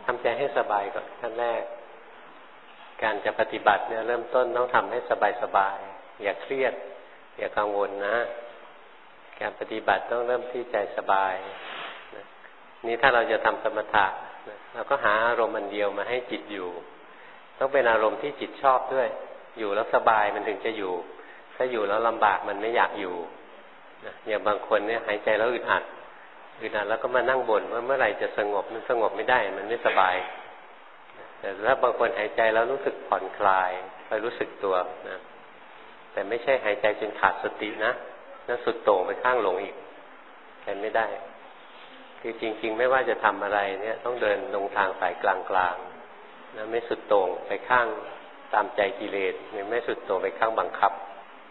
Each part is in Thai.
ำใจให้สบายก่อนขั้นแรกการจะปฏิบัติเนี่ยเริ่มต้นต้องทำให้สบายๆอย่าเครียดอย่ากังวลนะการปฏิบัติต้องเริ่มที่ใจสบายนี่ถ้าเราจะทำสมถะเราก็หาอารมณ์อันเดียวมาให้จิตอยู่ต้องเป็นอารมณ์ที่จิตชอบด้วยอยู่แล้วสบายมันถึงจะอยู่ถ้าอยู่แล้วลำบากมันไม่อยากอยู่อย่างบางคนเนี่ยหายใจแล้วอึดอัดแล้วก็มานั่งบ่นว่าเมื่อไหร่จะสงบมันสงบไม่ได้มันไม่สบายแต่ถ้าบางคนหายใจแล้วรู้สึกผ่อนคลายคอยรู้สึกตัวนะแต่ไม่ใช่หายใจจนขาดสตินะนั่นสุดโต่งไปข้างหลงอีกแทนไม่ได้คือจริงๆไม่ว่าจะทำอะไรเนี่ยต้องเดินลงทางสายกลางๆนะไม่สุดโต่งไปข้างตามใจกิเลสไม่สุดโต่งไปข้างบังคับ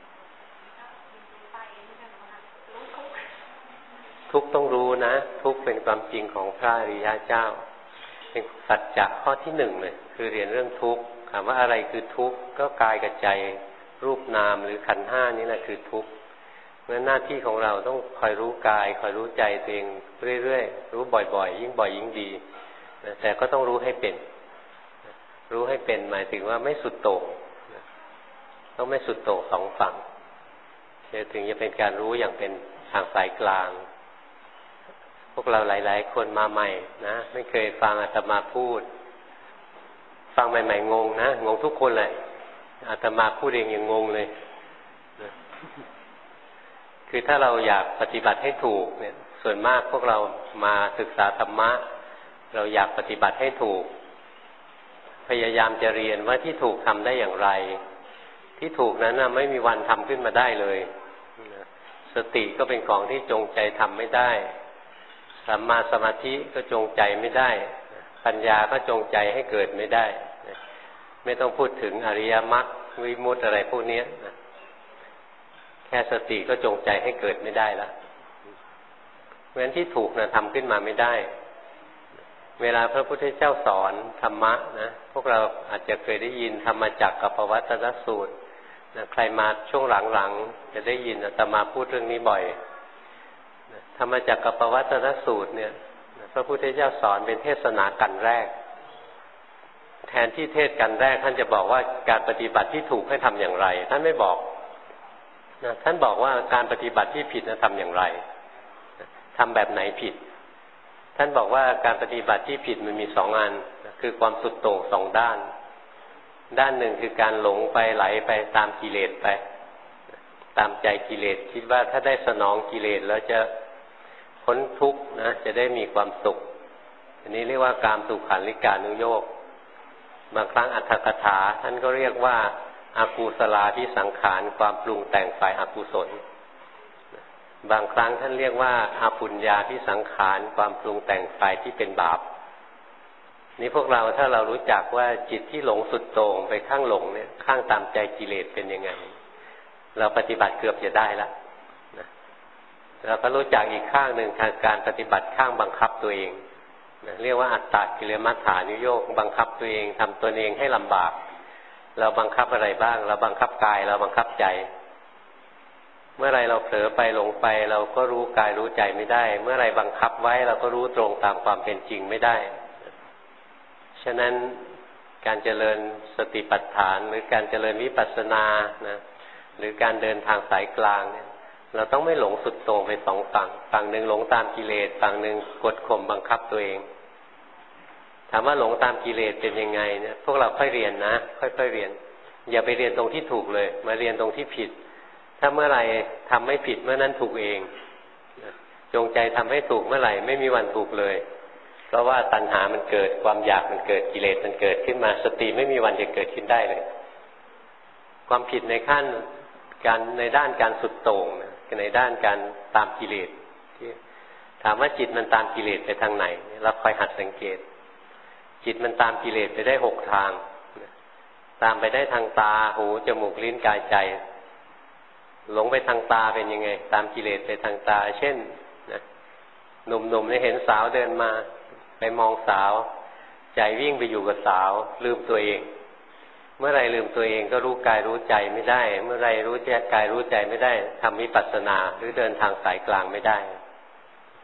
ทุกต้องรู้นะทุกเป็นความจริงของพระอริยเจ้าเป็นสัจจะข้อที่หนึ่งเลยคือเรียนเรื่องทุกข์ถามว่าอะไรคือทุกข์ก็กายกับใจรูปนามหรือขันธ์ห้านี่แหละคือทุกข์เพราะหน้าที่ของเราต้องคอยรู้กายคอยรู้ใจตัวเองเรื่อยๆรู้บ่อยๆยิ่งบ่อยยิ่งดีแต่ก็ต้องรู้ให้เป็นรู้ให้เป็นหมายถึงว่าไม่สุดโต่งต้องไม่สุดโต่งสองฝั่งถึงจะเป็นการรู้อย่างเป็นทางสายกลางพวกเราหลายๆคนมาใหม่นะไม่เคยฟังอาตมาพูดฟังใหม่ๆงงนะงงทุกคนเลยอาตมาพูดเองยังงงเลยนะคือถ้าเราอยากปฏิบัติให้ถูกเนี่ยส่วนมากพวกเรามาศึกษาธรรมะเราอยากปฏิบัติให้ถูกพยายามจะเรียนว่าที่ถูกทำได้อย่างไรที่ถูกนั้นนะไม่มีวันทำขึ้นมาได้เลยสติก็เป็นของที่จงใจทำไม่ได้สัมมาสมาธิก็จงใจไม่ได้ปัญญาก็จงใจให้เกิดไม่ได้ไม่ต้องพูดถึงอริยมรรควิมุตติอะไรพวกนี้แค่สติก็จงใจให้เกิดไม่ได้แล้วเพราะฉะนั้นที่ถูกนะทำขึ้นมาไม่ได้เวลาพระพุทธเจ้าสอนธรรมะนะพวกเราอาจจะเคยได้ยินธรรมจักรกับปวัตตนสูตรนะใครมาช่วงหลังๆจะได้ยินอาตมาพูดเรื่องนี้บ่อยธรรมจักรกับปวัตตนสูตรเนี่ยพระพุทธเจ้าสอนเป็นเทศนากันแรกแทนที่เทศกันแรกท่านจะบอกว่าการปฏิบัติที่ถูกให้ทำอย่างไรท่านไม่บอกนะท่านบอกว่าการปฏิบัติที่ผิดทำอย่างไรทำแบบไหนผิดท่านบอกว่าการปฏิบัติที่ผิดมันมีสองอันคือความสุดโต่งสองด้านด้านหนึ่งคือการหลงไปไหลไปตามกิเลสไปตามใจกิเลสคิดว่าถ้าได้สนองกิเลสแล้วจะพ้นทุกข์นะจะได้มีความสุขอันนี้เรียกว่ากามสุขันลิกานุโยคบางครั้งอรรถกถาท่านก็เรียกว่าอากุศลาภิสังขารความปรุงแต่งฝ่ายอกุศลบางครั้งท่านเรียกว่าอาปุญญาภิสังขารความปรุงแต่งฝ่ายที่เป็นบาปนี่พวกเราถ้าเรารู้จักว่าจิตที่หลงสุดโต่งไปข้างหลงเนี่ยข้างตามใจกิเลสเป็นยังไงเราปฏิบัติเกือบจะได้ละเราก็รู้จักอีกข้างหนึ่งทางการปฏิบัติข้างบังคับตัวเองเรียกว่าอัตตกิเลมัฏฐานุโยคบังคับตัวเองทำตัวเองให้ลำบากเราบังคับอะไรบ้างเราบังคับกายเราบังคับใจเมื่อไรเราเผลอไปหลงไปเราก็รู้กายรู้ใจไม่ได้เมื่อไรบังคับไว้เราก็รู้ตรงตามความเป็นจริงไม่ได้ฉะนั้นการเจริญสติปัฏฐานหรือการเจริญวิปัสสนานะหรือการเดินทางสายกลางเนี่ยเราต้องไม่หลงสุดโต่งไปสองฝั่งหนึ่งหลงตามกิเลสฝั่งหนึ่งกดข่มบังคับตัวเองถามว่าหลงตามกิเลสเป็นยังไงเนี่ยพวกเราค่อยเรียนนะค่อยๆเรียนอย่าไปเรียนตรงที่ถูกเลยมาเรียนตรงที่ผิดถ้าเมื่อไหร่ทำไม่ผิดเมื่อนั้นถูกเองจงใจทำให้ถูกเมื่อไหร่ไม่มีวันถูกเลยเพราะว่าตัณหามันเกิดความอยากมันเกิดกิเลสมันเกิดขึ้นมาสติไม่มีวันจะเกิดขึ้นได้เลยความผิดในขั้นการในด้านการสุดโต่งในด้านการตามกิเลสถามว่าจิตมันตามกิเลสไปทางไหนเราคอยหัดสังเกตจิตมันตามกิเลสไปได้6ทางตามไปได้ทางตาหูจมูกลิ้นกายใจหลงไปทางตาเป็นยังไงตามกิเลสไปทางตาเช่นหนุ่มๆเนี่ยเห็นสาวเดินมาไปมองสาวใจวิ่งไปอยู่กับสาวลืมตัวเองเมื่อไรลืมตัวเองก็รู้กายรู้ใจไม่ได้เมื่อไรรู้กายรู้ใจไม่ได้ทำวิปัสสนาหรือเดินทางสายกลางไม่ได้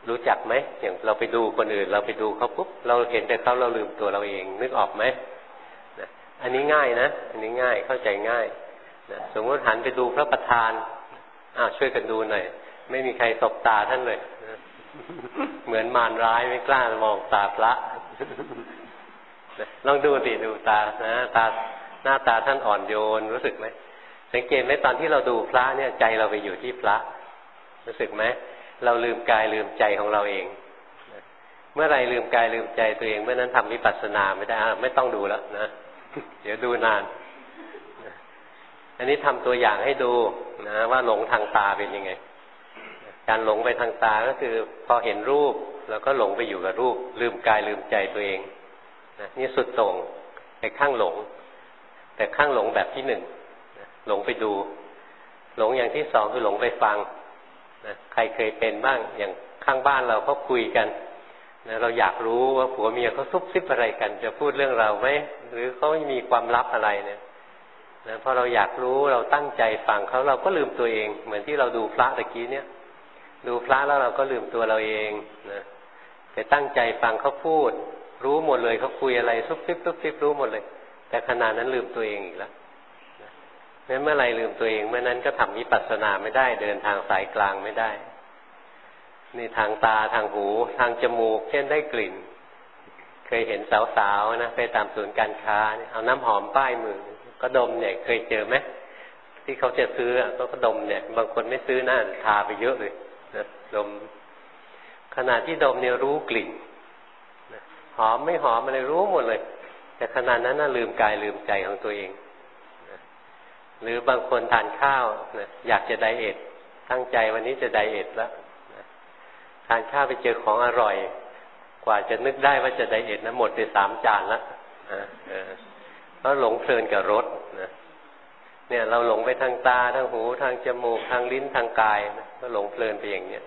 รู้จักไหมอย่างเราไปดูคนอื่นเราไปดูเขาปุ๊บเราเห็นแต่เขาเราลืมตัวเราเองนึกออกไหมนะอันนี้ง่ายนะอันนี้ง่ายเข้าใจง่ายนะสมมติหันไปดูพระประธานช่วยกันดูหน่อยไม่มีใครตบตาท่านเลยนะเหมือนมารร้ายไม่กล้ามองตาพระนะลองดูสิดูตานะตาหน้าตาท่านอ่อนโยนรู้สึกไหมสังเกตไหมตอนที่เราดูพระเนี่ยใจเราไปอยู่ที่พระรู้สึกไหมเราลืมกายลืมใจของเราเองเมื่อไรลืมกายลืมใจตัวเองเมื่อนั้นทำวิปัสสนาไม่ได้ไม่ต้องดูแล้วนะเดี๋ยวดูนานอันนี้ทำตัวอย่างให้ดูนะว่าหลงทางตาเป็นยังไงการหลงไปทางตาก็คือพอเห็นรูปแล้วก็หลงไปอยู่กับรูปลืมกายลืมใจตัวเองนะนี่สุดโต่งไปข้างหลงแต่ข้างหลงแบบที่หนึ่งหลงไปดูหลงอย่างที่สองคือหลงไปฟังนะใครเคยเป็นบ้างอย่างข้างบ้านเราก็คุยกันนะเราอยากรู้ว่าผัวเมียเขาซุบซิบอะไรกันจะพูดเรื่องเราไหมหรือเขามีความลับอะไรเนี่ยนะพอเราอยากรู้เราตั้งใจฟังเขาเราก็ลืมตัวเองเหมือนที่เราดูพระตะกี้เนี่ยดูพระแล้วเราก็ลืมตัวเราเองนะไปตั้งใจฟังเขาพูดรู้หมดเลยเขาคุยอะไรซุบซิบซุบซิบรู้หมดเลยแต่ขณะนั้นลืมตัวเองอีกแล้วงั้นเมื่อไรลืมตัวเองเมื่อนั้นก็ทำวิปัสสนาไม่ได้เดินทางสายกลางไม่ได้นี่ทางตาทางหูทางจมูกเช่นได้กลิ่นเคยเห็นสาวๆนะไปตามศูนย์การค้าเนี่ยเอาน้ำหอมป้ายมือก็ดมเนี่ยเคยเจอไหมที่เขาจะซื้อเขาก็ดมเนี่ยบางคนไม่ซื้อนะทาไปเยอะเลยนะดมขณะที่ดมเนี่ยรู้กลิ่นหอมไม่หอมอะไรรู้หมดเลยแต่ขณะนั้นน่ะลืมกายลืมใจของตัวเองหรือบางคนทานข้าวนะอยากจะไดเอทตั้งใจวันนี้จะไดเอทแล้วนะทานข้าวไปเจอของอร่อยกว่าจะนึกได้ว่าจะไดเอทนะหมดไป3 จานแล้วเพราะหลงเพลินกับรสนะเนี่ยเราหลงไปทางตาทางหูทางจมูกทางลิ้นทางกายนะก็หลงเพลินไปอย่างเนี้ย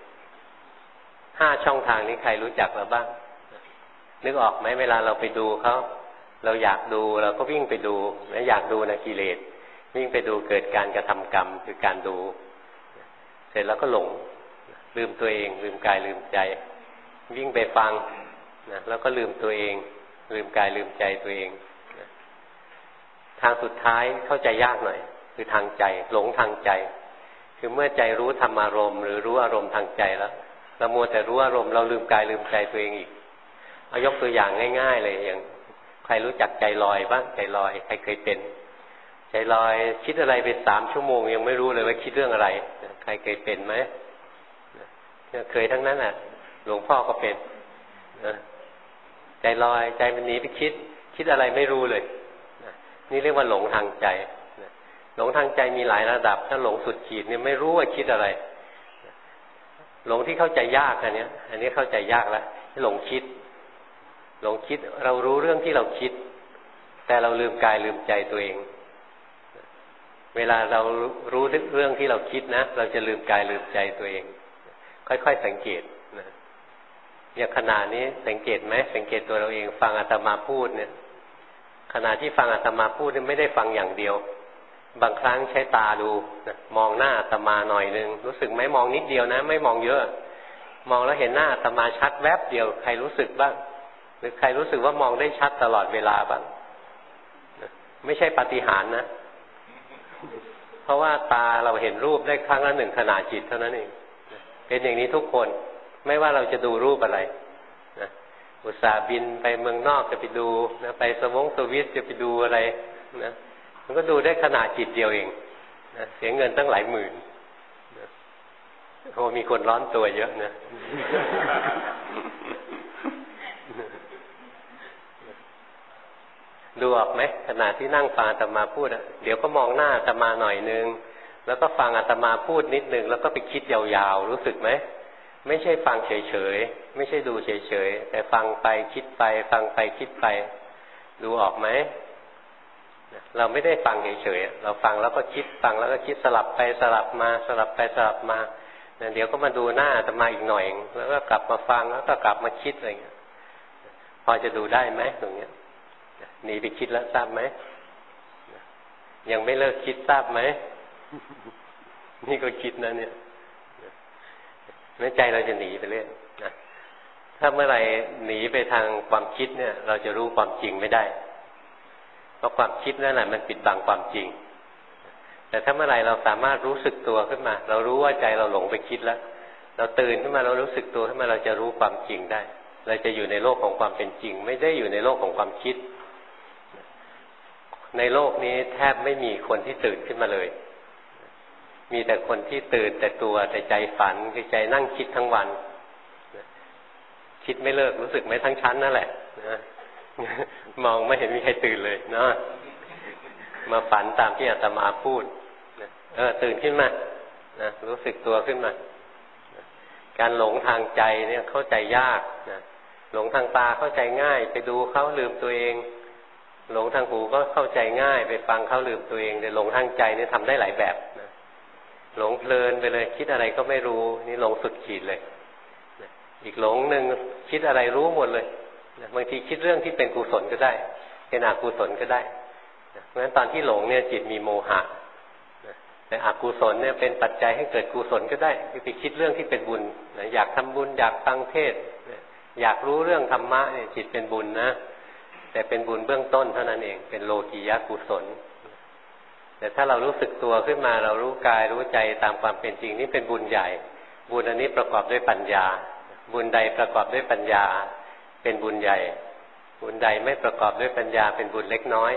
5 ช่องทางนี้ใครรู้จักแล้วบ้างนึกออกไหมเวลาเราไปดูเขาเราอยากดูเราก็วิ่งไปดูนะอยากดูนะกิเลสวิ่งไปดูเกิดการกระทำกรรมคือการดูเสร็จแล้วก็หลงลืมตัวเองลืมกายลืมใจวิ่งไปฟังนะแล้วก็ลืมตัวเองลืมกายลืมใจตัวเองนะทางสุดท้ายเข้าใจยากหน่อยคือทางใจหลงทางใจคือเมื่อใจรู้ธรรมารมณ์หรือรู้อารมณ์ทางใจแล้วเรามัวแต่รู้อารมณ์เราลืมกายลืมใจตัวเองอีกเอายกตัวอย่างง่ายๆเลยอย่างใครรู้จักใจลอยบ้างใจลอยใครเคยเป็นใจลอยคิดอะไรไป3 ชั่วโมงยังไม่รู้เลยว่าคิดเรื่องอะไรใครเคยเป็นไหมเคยทั้งนั้นอ่ะหลวงพ่อก็เป็นใจลอยใจมันหนีไปคิดอะไรไม่รู้เลยนี่เรียกว่าหลงทางใจหลงทางใจมีหลายระดับถ้าหลงสุดขีดเนี่ยไม่รู้ว่าคิดอะไรหลงที่เข้าใจยากอันนี้เข้าใจยากแล้วหลงคิดเรารู้เรื่องที่เราคิดแต่เราลืมกายลืมใจตัวเองเวลาเรารู้เรื่องที่เราคิดนะเราจะลืมกายลืมใจตัวเองค่อยๆสังเกตนะอย่างขณะนี้สังเกตไหมสังเกตตัวเราเองฟังอาตมาพูดเนี่ยขณะที่ฟังอาตมาพูดเนี่ยไม่ได้ฟังอย่างเดียวบางครั้งใช้ตาดูนะมองหน้าอาตมาหน่อยนึงรู้สึกไหมมองนิดเดียวนะไม่มองเยอะมองแล้วเห็นหน้าอาตมาชัดแวบเดียวใครรู้สึกบ้างหรือใครรู้สึกว่ามองได้ชัดตลอดเวลาบ้างไม่ใช่ปาฏิหาริย์นะเพราะว่าตาเราเห็นรูปได้ครั้งละ1 ขณะจิตเท่านั้นเองเป็นอย่างนี้ทุกคนไม่ว่าเราจะดูรูปอะไรนะอุตส่าห์บินไปเมืองนอกจะไปดูนะไปสวิตจะไปดูอะไรนะมันก็ดูได้ขณะจิตเดียวเองนะเสียเงินตั้งหลายหมื่นนะโอ้มีคนร้อนตัวเยอะนะ ดูออกไหมขณะที่นั่งฟังอาตมาพูดเดี๋ยวก็มองหน้าอาตมาหน่อยนึงแล้วก็ฟังอาตมาพูดนิดนึงแล้วก็ไปคิดยาวๆรู้สึกไหมไม่ใช่ฟังเฉยๆไม่ใช่ดูเฉยๆแต่ฟังไปคิดไปฟังไปคิดไปดูออกไหมเราไม่ได้ฟังเฉยๆเราฟังแล้วก็คิดฟังแล้วก็คิดสลับไปสลับมาสลับไปสลับมาเดี๋ยวก็มาดูหน้าอาตมาอีกหน่อยแล้วก็กลับมาฟังแล้วก็กลับมาคิดอะไรอย่างเงี้ยพอจะดูได้ไหมตรงเนี้ยหนีไปคิดแล้วทราบไหมยังไม่เลิกคิดทราบไหมนี่ก็คิดนะเนี่ยแม้ใจเราจะหนีไปเรื่อยนะถ้าเมื่อไรหนีไปทางความคิดเนี่ยเราจะรู้ความจริงไม่ได้เพราะความคิดนั่นแหละมันปิดบังความจริงแต่ถ้าเมื่อไรเราสามารถรู้สึกตัวขึ้นมาเรารู้ว่าใจเราหลงไปคิดแล้วเราตื่นขึ้นมาเรารู้สึกตัวขึ้นมาเราจะรู้ความจริงได้เราจะอยู่ในโลกของความเป็นจริงไม่ได้อยู่ในโลกของความคิดในโลกนี้แทบไม่มีคนที่ตื่นขึ้นมาเลยมีแต่คนที่ตื่นแต่ตัวแต่ใจฝันคือใจนั่งคิดทั้งวันคิดไม่เลิกรู้สึกไหมทั้งชั้นนั่นแหละนะมองไม่เห็นมีใครตื่นเลยเนาะมาฝันตามที่อาตมาพูดตื่นขึ้นมานะรู้สึกตัวขึ้นมาการหลงทางใจเนี่ยเข้าใจยากนะหลงทางตาเข้าใจง่ายไปดูเขาลืมตัวเองหลงทางหูก็เข้าใจง่ายไปฟังเขาลืมตัวเองแต่หลงทางใจเนี่ยทำได้หลายแบบนะหลงเพลินไปเลยคิดอะไรก็ไม่รู้นี่หลงสุดขีดเลยอีกหลงหนึ่งคิดอะไรรู้หมดเลยบางทีคิดเรื่องที่เป็นกุศลก็ได้เป็นอกุศลก็ได้เพราะฉะนั้นตอนที่หลงเนี่ยจิตมีโมหะแต่อกุศลเนี่ยเป็นปัจจัยให้เกิดกุศลก็ได้ที่ไปคิดเรื่องที่เป็นบุญอยากทำบุญอยากฟังเทศน์อยากรู้เรื่องธรรมะเนี่ยจิตเป็นบุญนะแต่เป็นบุญเบื้องต้นเท่านั้นเองเป็นโลกียกุศลแต่ถ้าเรารู้สึกตัวขึ้นมาเรารู้กายรู้ใจตามความเป็นจริงนี่เป็นบุญใหญ่บุญอันนี้ประกอบด้วยปัญญาบุญใดประกอบด้วยปัญญาเป็นบุญใหญ่บุญใดไม่ประกอบด้วยปัญญาเป็นบุญเล็กน้อย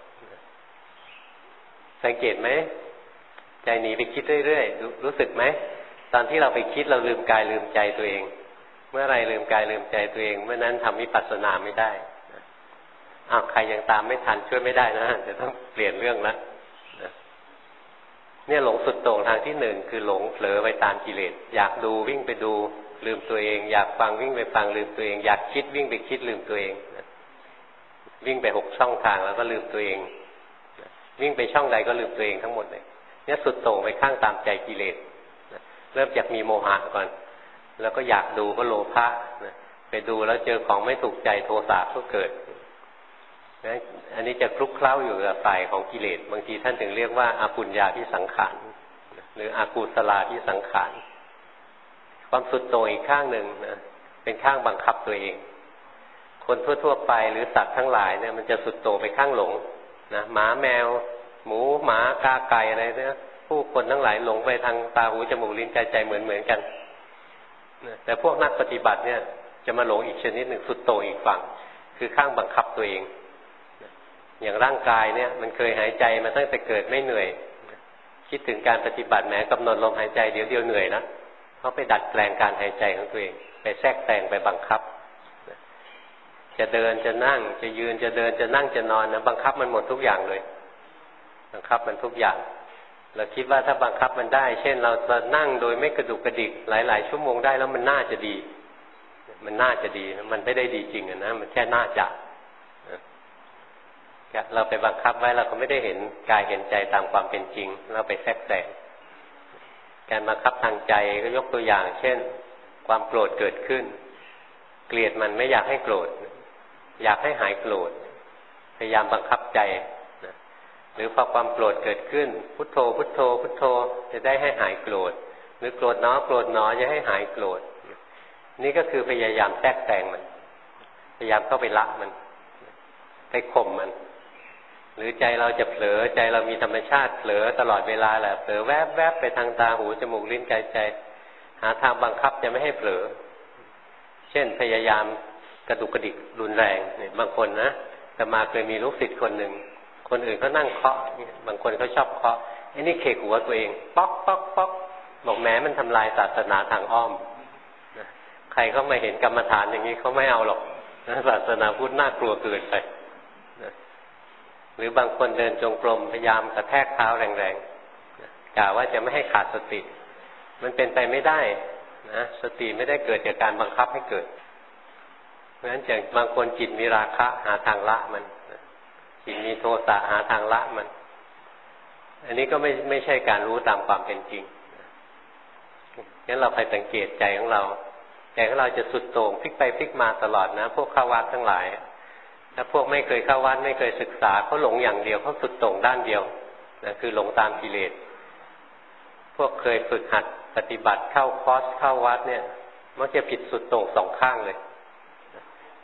สังเกตไหมใจหนีไปคิดเรื่อยๆรู้สึกไหมตอนที่เราไปคิดเราลืมกายลืมใจตัวเองเมื่อไรลืมกายลืมใจตัวเองเมื่อนั้นทำวิปัสสนาไม่ได้ใครยังตามไม่ทันช่วยไม่ได้นะเดี๋ยวต้องเปลี่ยนเรื่องละเนี่ยหลงสุดโต่งทางที่หนึ่งคือหลงเผลอไปตามกิเลสอยากดูวิ่งไปดูลืมตัวเองอยากฟังวิ่งไปฟังลืมตัวเองอยากคิดวิ่งไปคิดลืมตัวเองวิ่งไป6 ช่องทางแล้วก็ลืมตัวเองวิ่งไปช่องใดก็ลืมตัวเองทั้งหมดเลยเนี่ยสุดโต่งไปข้างตามใจกิเลสเริ่มจากมีโมหะก่อนแล้วก็อยากดูก็โลภะไปดูแล้วเจอของไม่ถูกใจโทสะก็เกิดอันนี้จะคลุกเคล้าอยู่กับฝ่ายของกิเลสบางทีท่านถึงเรียกว่าอาปุญญาที่สังขารหรืออากุศลาที่สังขารความสุดโต่งอีกข้างหนึ่งนะเป็นข้างบังคับตัวเองคนทั่วๆไปหรือสัตว์ทั้งหลายเนี่ยมันจะสุดโต่งไปข้างหลงนะหมาแมวหมูหมากาไก่อะไรเนี่ยผู้คนทั้งหลายหลงไปทางตาหูจมูกลิ้นกายใจเหมือนกันแต่พวกนักปฏิบัติเนี่ยจะมาหลงอีกชนิดหนึ่งสุดโต่งอีกฝั่งคือข้างบังคับตัวเองอย่างร่างกายเนี่ยมันเคยหายใจมาตั้งแต่เกิดไม่เหนื่อยคิดถึงการปฏิบัติแม้กำหนดลมหายใจเดี๋ยวเหนื่อยนะเขาไปดัดแปลงการหายใจของตัวเองไปแทรกแต่งไปบังคับจะเดินจะนั่งจะยืนจะเดินจะนั่งจะนอนนะบังคับมันหมดทุกอย่างเลยบังคับมันทุกอย่างเราคิดว่าถ้าบังคับมันได้เช่นเรานั่งโดยไม่กระดุกกระดิกหลายๆชั่วโมงได้แล้วมันน่าจะดีมันน่าจะดีมันไม่ได้ดีจริงนะมันแค่น่าจะเราไปบังคับไว้เราก็ไม่ได้เห็นกายเห็นใจตามความเป็นจริงเราไปแทรกแต่งการบังคับทางใจก็ยกตัวอย่างเช่นความโกรธเกิดขึ้นเกลียดมันไม่อยากให้โกรธอยากให้หายโกรธพยายามบังคับใจหรือพอความโกรธเกิดขึ้นพุทโธพุทโธพุทโธจะได้ให้หายโกรธหรือโกรธหนอโกรธหนอจะให้หายโกรธนี่ก็คือพยายามแทรกแต่งมันพยายามเข้าไปละมันไปข่มมันหรือใจเราจะเผลอใจเรามีธรรมชาติเผลอตลอดเวลาแหละเผลอแวบๆไปทางตาหูจมูกลิ้นกายใจหาทางบังคับจะไม่ให้เผลอเช่นพยายามกระดุกกระดิกรุนแรงเนี่ยบางคนนะแต่มาเคยมีลูกศิษย์คนหนึ่งคนอื่นเขานั่งเคาะบางคนเขาชอบเคาะไอ้นี่เขกหัวตัวเองป๊อกป๊อกป๊อกบอกแม้มันทำลายศาสนาทางอ้อมใครเขามาเห็นกรรมฐานอย่างนี้เขาไม่เอาหรอกศาสนาพุทธน่ากลัวเกินไปหรือบางคนเดินจงกรมพยายามกระแทกเท้าแรงๆกล่าวว่าจะไม่ให้ขาดสติมันเป็นไปไม่ได้นะสติไม่ได้เกิดจากการบังคับให้เกิดเพราะฉะนั้นอย่างบางคนจิตมีราคะหาทางละมันจิตมีโทสะหาทางละมันอันนี้ก็ไม่ใช่การรู้ตามความเป็นจริงงั้นเราไปสังเกตใจของเราใจของเราจะสุดโต่งพลิกไปพลิกมาตลอดนะพวกเข้าวัดทั้งหลายถ้าพวกไม่เคยเข้าวัดไม่เคยศึกษาเขาหลงอย่างเดียวเขาสุดโต่งด้านเดียวนะคือหลงตามกิเลสพวกเคยฝึกหัดปฏิบัติเข้าคอร์สเข้าวัดเนี่ยมักจะผิดสุดโต่ง2 ข้างเลย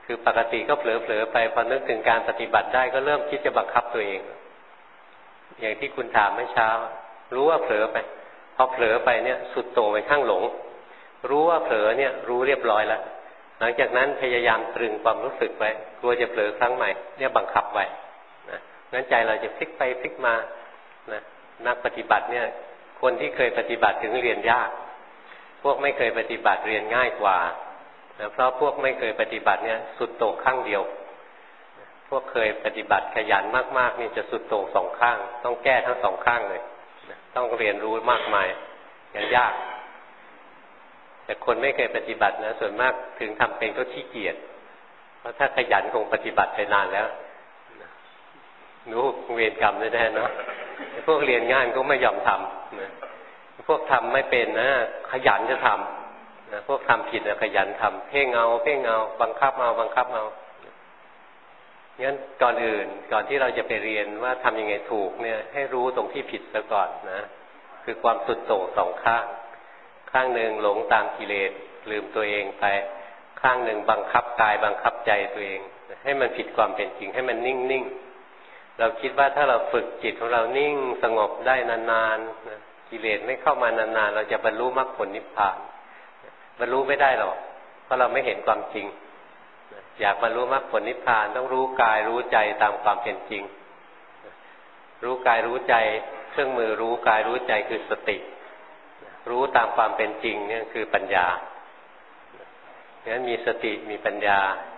คือปกติก็เผลอๆไปพอนึกถึงการปฏิบัติได้ก็เริ่มคิดจะบังคับตัวเองอย่างที่คุณถามเมื่อเช้ารู้ว่าเผลอไปพอเผลอไปเนี่ยสุดโต่งไปข้างหลงรู้ว่าเผลอเนี่ยรู้เรียบร้อยแล้วหลังจากนั้นพยายามตรึงความรู้สึกไว้กลัวจะเผลอครั้งใหม่เนี่ยบังคับไว้นะงั้นใจเราจะพลิกไปพลิกมานะนักปฏิบัติเนี่ยคนที่เคยปฏิบัติถึงเรียนยากพวกไม่เคยปฏิบัติเรียนง่ายกว่านะเพราะพวกไม่เคยปฏิบัติเนี่ยสุดโต่งข้างเดียวพวกเคยปฏิบัติขยันมากๆนี่จะสุดโต่งสองข้างต้องแก้ทั้งสองข้างเลยต้องเรียนรู้มากมายอย่างยากแต่คนไม่เคยปฏิบัตินะส่วนมากถึงทำเป็นก็ขี้เกียจเพราะถ้าขยันคงปฏิบัติไปนานแล้วรู้เวรกรรมแน่ๆเนาะพวกเรียนง่ายก็ไม่ยอมทำนะพวกทำไม่เป็นนะขยันจะทำนะพวกทำผิดนะขยันทำเพ่งเอาบังคับเอางั้นก่อนอื่นก่อนที่เราจะไปเรียนว่าทำยังไงถูกเนี่ยให้รู้ตรงที่ผิดซะก่อนนะคือความสุดโต่งสองข้างข้างหนึ่งหลงตามกิเลสลืมตัวเองไปข้างหนึ่งบังคับกายบังคับใจตัวเองให้มันผิดความเป็นจริงให้มันนิ่งเราคิดว่าถ้าเราฝึกจิตของเรานิ่งสงบได้นานๆกิเลสไม่เข้ามานานๆเราจะบรรลุมรรคผลนิพพานบรรลุไม่ได้หรอกเพราะเราไม่เห็นความจริงอยากบรรลุมรรคผลนิพพานต้องรู้กายรู้ใจตามความเป็นจริงรู้กายรู้ใจเครื่องมือรู้กายรู้ใจคือสติรู้ตามความเป็นจริงเนี่ยคือปัญญางั้นมีสติมีปัญญา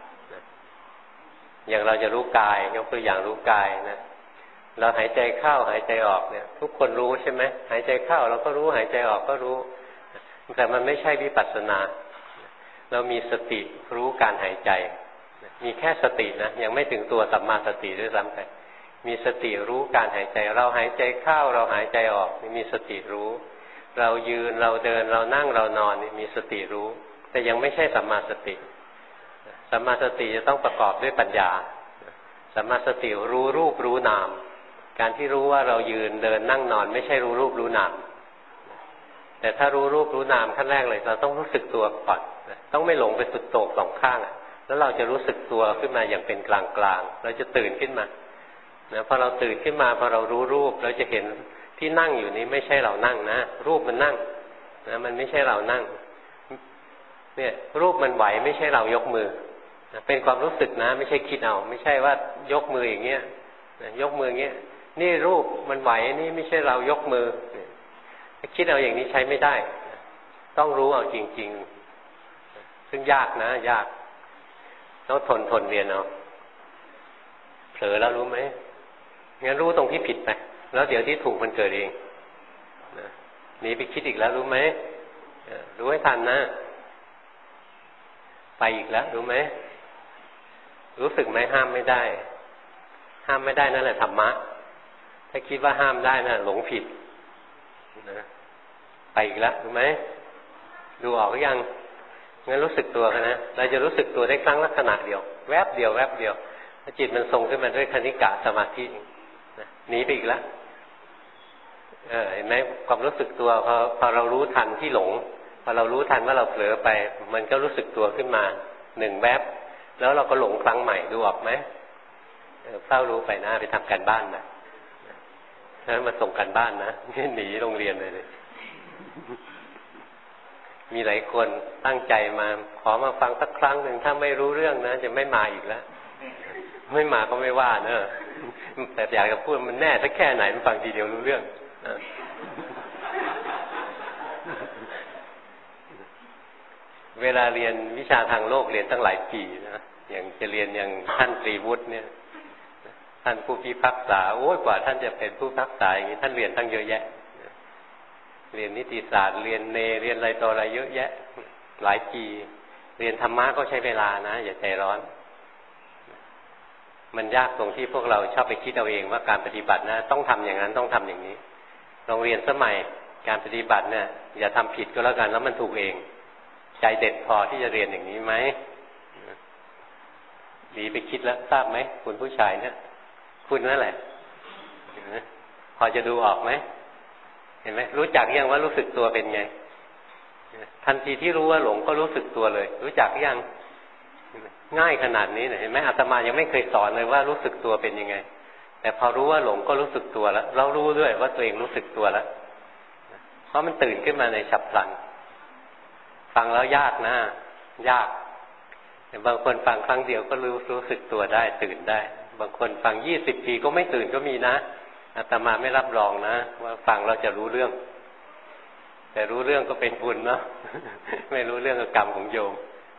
อย่างเราจะรู้กายยกตัวอย่างรู้กายนะเราหายใจเข้าหายใจออกเนี่ยทุกคนรู้ใช่ไหมหายใจเข้าเราก็รู้หายใจออกก็รู้แต่มันไม่ใช่วิปัสสนาเรามีสติรู้การหายใจมีแค่สตินะยังไม่ถึงตัวสัมมาสติด้วยซ้ำไปมีสติรู้การหายใจเราหายใจเข้าเราหายใจออกมีสติรู้เรายืนเราเดินเรานั่งเรานอนมีสติรู้แต่ยังไม่ใช่สัมมาสติสัมมาสติจะต้องประกอบด้วยปัญญาสัมมาสติรู้รูปรู้นามการที่รู้ว่าเรายืนเดินนั่งนอนไม่ใช่รู้รูปรู้นามแต่ถ้ารู้รูปรู้นามขั้นแรกเลยเราต้องรู้สึกตัวก่อนต้องไม่หลงไปสุดโต่งสองข้างแล้วเราจะรู้สึกตัวขึ้นมาอย่างเป็นกลางเราจะตื่นขึ้นมาพอเราตื่นขึ้นมาพอเรารู้รูปเราจะเห็นที่นั่งอยู่นี้ไม่ใช่เรานั่งนะรูปมันนั่งนะมันไม่ใช่เรานั่งเนี่ยรูปมันไหวไม่ใช่เรายกมือเป็นความรู้สึกนะไม่ใช่คิดเอาไม่ใช่ว่ายกมืออย่างเงี้ยยกมืออย่างเงี้ยนี่รูปมันไหวนี่ไม่ใช่เรายกมือคิดเอาอย่างนี้ใช้ไม่ได้ต้องรู้เอาจริงๆซึ่งยากนะยากต้องทนเรียนเอาเผลอแล้วรู้ไหมงั้นรู้ตรงที่ผิดไปแล้วเดี๋ยวที่ถูกมันเกิดเองหนีไปคิดอีกแล้วรู้ไหมรู้ให้ทันนะไปอีกแล้วรู้ไหมรู้สึกไหมห้ามไม่ได้นั่นแหละธรรมะถ้าคิดว่าห้ามได้นะหลงผิดนะไปอีกแล้วรู้ไหมดูออกหรือยังงั้นรู้สึกตัวกันนะเราจะรู้สึกตัวได้ครั้งลักษณะเดียวแวบเดียวถ้าจิตมันทรงขึ้นมาด้วยคณิกะสมาธิหนีไปอีกแล้วเห็นไหมความรู้สึกตัวพอเรารู้ทันที่หลงพอเรารู้ทันว่าเราเผลอไปมันก็รู้สึกตัวขึ้นมาหนึ่งแวบแล้วเราก็หลงครั้งใหม่ดูออกไหมเฝ้ารู้ไปนะไปทำการบ้านนะแล้วมาส่งการบ้านนะไม่หนีโรงเรียนเลยมีหลายคนตั้งใจมาขอมาฟังสักครั้งหนึ่งถ้าไม่รู้เรื่องนะจะไม่มาอีกแล้วไม่มาก็ไม่ว่าเนอะแต่อยากจะพูดมันแน่สักแค่ไหนมันฟังทีเดียวรู้เรื่องเวลาเรียนวิชาทางโลกเรียนตั้งหลายปีนะอย่างจะเรียนอย่างท่านตรีวุฒิเนี่ยท่านผู้พิพากษาโอ้ยกว่าท่านจะเป็นผู้พิพากษาอย่างนี้ท่านเรียนตั้งเยอะแยะเรียนนิติศาสตร์เรียนเรียนอะไรต่ออะไรเยอะแยะหลายปีเรียนธรรมะก็ใช้เวลานะอย่าใจร้อนมันยากตรงที่พวกเราชอบไปคิดเอาเองว่าการปฏิบัตินะต้องทำอย่างนั้นต้องทำอย่างนี้โรงเรียนสมัยการปฏิบัติเนี่ยอย่าทำผิดก็แล้วกันแล้วมันถูกเองใจเด็ดพอที่จะเรียนอย่างนี้ไหมดีไปคิดแล้วทราบไหมคุณผู้ชายเนี่ยคุณนั่นแหละพอจะดูออกไหมเห็นไหมรู้จักยังว่ารู้สึกตัวเป็นไงทันทีที่รู้ว่าหลงก็รู้สึกตัวเลยรู้จักยังง่ายขนาดนี้เห็นไหมอาตมายังไม่เคยสอนเลยว่ารู้สึกตัวเป็นยังไงแต่พอรู้ว่าหลงก็รู้สึกตัวแล้วเรารู้ด้วยว่าตัวเองรู้สึกตัวแล้วเพราะมันตื่นขึ้นมาในฉับพลันฟังแล้วยากนะยากแต่บางคนฟังครั้งเดียวก็รู้สึกตัวได้ตื่นได้บางคนฟัง20 ปีก็ไม่ตื่นก็มีนะอาตมาไม่รับรองนะว่าฟังเราจะรู้เรื่องแต่รู้เรื่องก็เป็นบุญเนาะ ไม่รู้เรื่องก็กรรมของโยม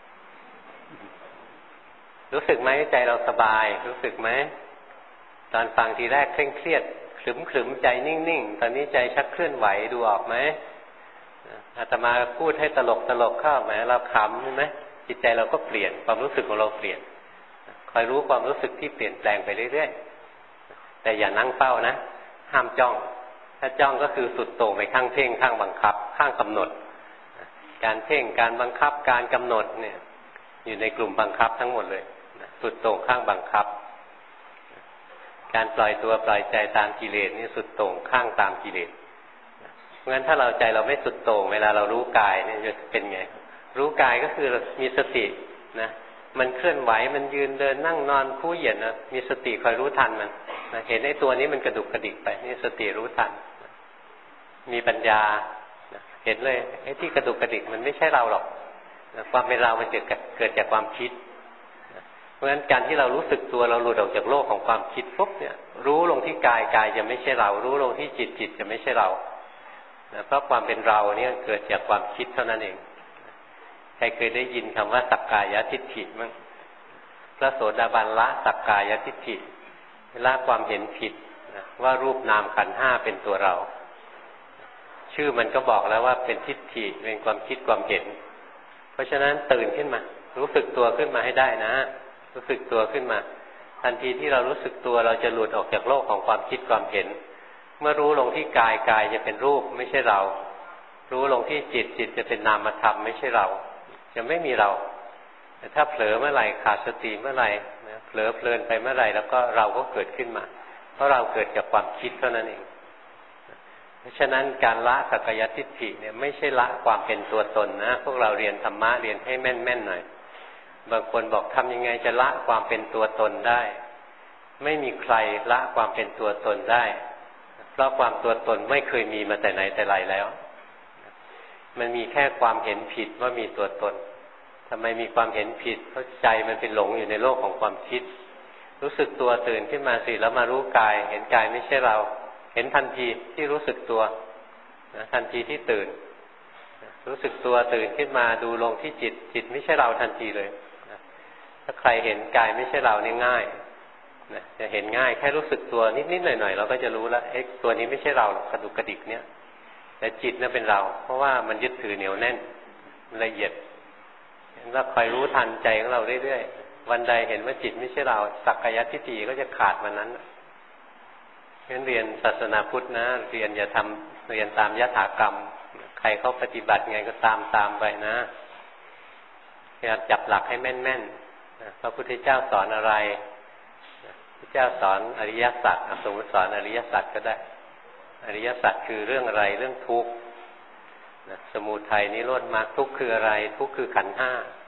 รู้สึกไหมใจเราสบายรู้สึกไหมตอนฟังทีแรกเคร่งเครียดขรึมใจนิ่งๆตอนนี้ใจชักเคลื่อนไหวดูออกไหมอาตมาพูดให้ตลกเข้าไหมเราขำใช่ไหมจิตใจเราก็เปลี่ยนความรู้สึกของเราเปลี่ยนคอยรู้ความรู้สึกที่เปลี่ยนแปลงไปเรื่อยๆแต่อย่านั่งเฝ้านะห้ามจ้องถ้าจ้องก็คือสุดโต่งไปข้างเพ่งข้างบังคับข้างกำหนดการเพ่งการบังคับการกำหนดเนี่ยอยู่ในกลุ่มบังคับทั้งหมดเลยสุดโต่งข้างบังคับการปล่อยตัวปล่อยใจตามกิเลสนี่สุดโต่งข้างตามกิเลสเพราะงั้นถ้าเราใจเราไม่สุดโต่งเวลาเรารู้กายเนี่ยจะเป็นไงรู้กายก็คือมีสตินะมันเคลื่อนไหวมันยืนเดินนั่งนอนคู่เหยียดนะมีสติคอยรู้ทันมันนะเห็นไอ้ตัวนี้มันกระดุกกระดิกไปนี่สติรู้ทันมีปัญญาเห็นเลยไอ้ที่กระดุกกระดิกมันไม่ใช่เราหรอกความเป็นเรามันเกิดจากความคิดเพราะฉะนั้นการที่เรารู้สึกตัวเราหลุดออกจากโลกของความคิดปุ๊บเนี่ยรู้ลงที่กายกายจะไม่ใช่เรารู้ลงที่จิตจิตจะไม่ใช่เราเพราะความเป็นเราเนี่ยเกิดจากความคิดเท่านั้นเองใครเคยได้ยินคำว่าสักกายทิฏฐิมั้งพระโสดาบันละสักกายทิฏฐิละความเห็นผิดว่ารูปนามขันธ์5เป็นตัวเราชื่อมันก็บอกแล้วว่าเป็นทิฏฐิเป็นความคิดความเห็นเพราะฉะนั้นตื่นขึ้นมารู้สึกตัวขึ้นมาให้ได้นะรู้สึกตัวขึ้นมาทันทีที่เรารู้สึกตัวเราจะหลุดออกจากโลกของความคิดความเห็นเมื่อรู้ลงที่กายกายจะเป็นรูปไม่ใช่เรารู้ลงที่จิตจิตจะเป็นนามธรรมไม่ใช่เราจะไม่มีเราแต่ถ้าเผลอเมื่อไหร่ขาดสติเมื่อไหร่เผลอเพลินไปเมื่อไหร่แล้วก็เราก็เกิดขึ้นมาเพราะเราเกิดจากความคิดเท่านั้นเองเพราะฉะนั้นการละสักกายทิฏฐิเนี่ยไม่ใช่ละความเป็นตัวตนนะพวกเราเรียนธรรมะเรียนให้แม่นๆหน่อยบางคนบอกทำยังไงจะละความเป็นตัวตนได้ไม่มีใครละความเป็นตัวตนได้เพราะความตัวตนไม่เคยมีมาแต่ไหนแต่ไรแล้วมันมีแค่ความเห็นผิดว่ามีตัวตนทำไมมีความเห็นผิดเพราะใจมันเป็นหลงอยู่ในโลกของความคิดรู้สึกตัวตื่นขึ้นมาสิแล้วมารู้กายเห็นกายไม่ใช่เราเห็นทันทีที่รู้สึกตัวนะทันทีที่ตื่นรู้สึกตัวตื่นขึ้นมาดูลงที่จิตจิตไม่ใช่เราทันทีเลยนะถ้าใครเห็นกายไม่ใช่เราเนี่ยง่ายนะจะเห็นง่ายแค่รู้สึกตัวนิดๆหน่อยๆเราก็จะรู้แล้วตัวนี้ไม่ใช่เรากระดุกกระดิกเนี่ยแต่จิตน่ะเป็นเราเพราะว่ามันยึดถือเหนียวแน่นละเอียดเราคอยรู้ทันใจของเราเรื่อยๆวันใดเห็นว่าจิตไม่ใช่เราสักกายทิฏฐิก็จะขาดวันนั้นงั้นเรียนศาสนาพุทธนะเรียนอย่าทำเรียนตามยถากรรมใครเขาปฏิบัติไงก็ตามไปนะพยายามจับหลักให้แม่นๆพระพุทธเจ้าสอนอะไรพระเจ้าสอนอริยสัจสมมติสอนอริยสัจก็ได้อริยสัจคือเรื่องอะไรเรื่องทุกข์สมุทัยนิโรธมรรคทุกข์คืออะไรทุกข์คือขันธ์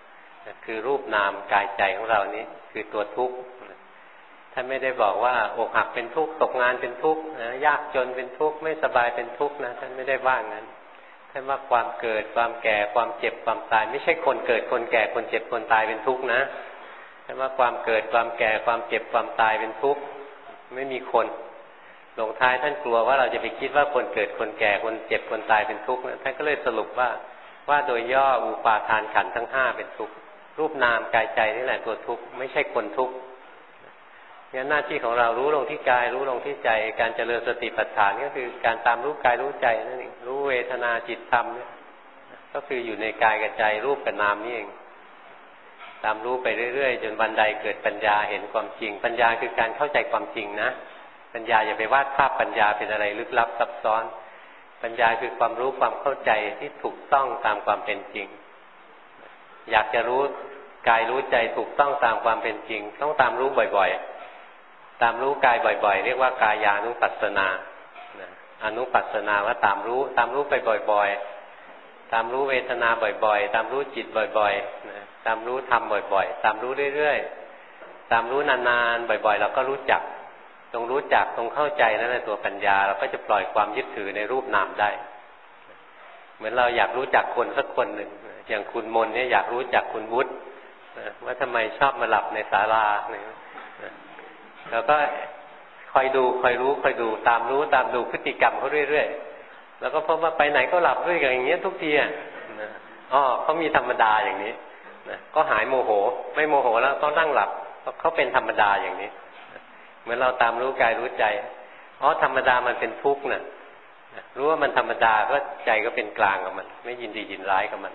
5คือรูปนามกายใจของเรานี้คือตัวทุกข์ท่านไม่ได้บอกว่าอกหักเป็นทุกข์ตกงานเป็นทุกข์นะยากจนเป็นทุกข์ไม่สบายเป็นทุกข์นะท่านไม่ได้ว่างั้นท่านว่าความเกิดความแก่ความเจ็บความตายไม่ใช่คนเกิดคนแก่คนเจ็บคนตายเป็นทุกข์นะท่านว่าความเกิดความแก่ความเจ็บความตายเป็นทุกข์ไม่มีคนลงท้ายท่านกลัวว่าเราจะไปคิดว่าคนเกิดคนแก่คนเจ็บคนตายเป็นทุกข์นะท่านก็เลยสรุปว่าโดยย่ออุปาทานขันธ์ทั้ง5เป็นทุกข์รูปนามกายใจนี่แหละตัวทุกข์ไม่ใช่คนทุกข์งั้นหน้าที่ของเรารู้ลงที่กายรู้ลงที่ใจการเจริญสติปัฏฐานก็คือการตามรู้กายรู้ใจนั่นเองรู้เวทนาจิตธรรมเนี่ยก็คืออยู่ในกายกับใจรูปกับนามนี่เองตามรู้ไปเรื่อยๆจนวันใดเกิดปัญญาเห็นความจริงปัญญาคือการเข้าใจความจริงนะปัญญาอย่าไปวาดภาพปัญญาเป็นอะไรลึกลับซับซ้อนปัญญาคือความรู้ความเข้าใจที่ถูกต้องตามความเป็นจริงอยากจะรู้กายรู้ใจถูกต้องตามความเป็นจริงต้องตามรู้บ่อยๆตามรู้กายบ่อยๆเรียกว่ากายานุปัสสนาอนุปัสสนาว่าตามรู้ไปบ่อยๆตามรู้เวทนาบ่อยๆตามรู้จิตบ่อยๆตามรู้ทำบ่อยๆตามรู้เรื่อยๆตามรู้นานๆบ่อยๆเราก็รู้จักตรงรู้จักตรงเข้าใจนั่นแหละตัวปัญญาเราก็จะปล่อยความยึดถือในรูปนามได้เหมือนเราอยากรู้จักคนสักคนหนึ่งอย่างคุณมนเนี่ยอยากรู้จักคุณวุฒิว่าทำไมชอบมาหลับในศาลาเราก็คอยดูคอยรู้คอยดูตามรู้ตามดูพฤติกรรมเขาเรื่อยๆแล้วก็พบว่าไปไหนก็หลับด้วยอย่างเงี้ยทุกทีเขามีธรรมดาอย่างนี้ก็หายโมโหไม่โมโหแล้วต้องนั่งหลับเขาเป็นธรรมดาอย่างนี้เหมือนเราตามรู้กายรู้ใจธรรมดามันเป็นทุกข์นะรู้ว่ามันธรรมดาก็ใจก็เป็นกลางกับมันไม่ยินดียินร้ายกับมัน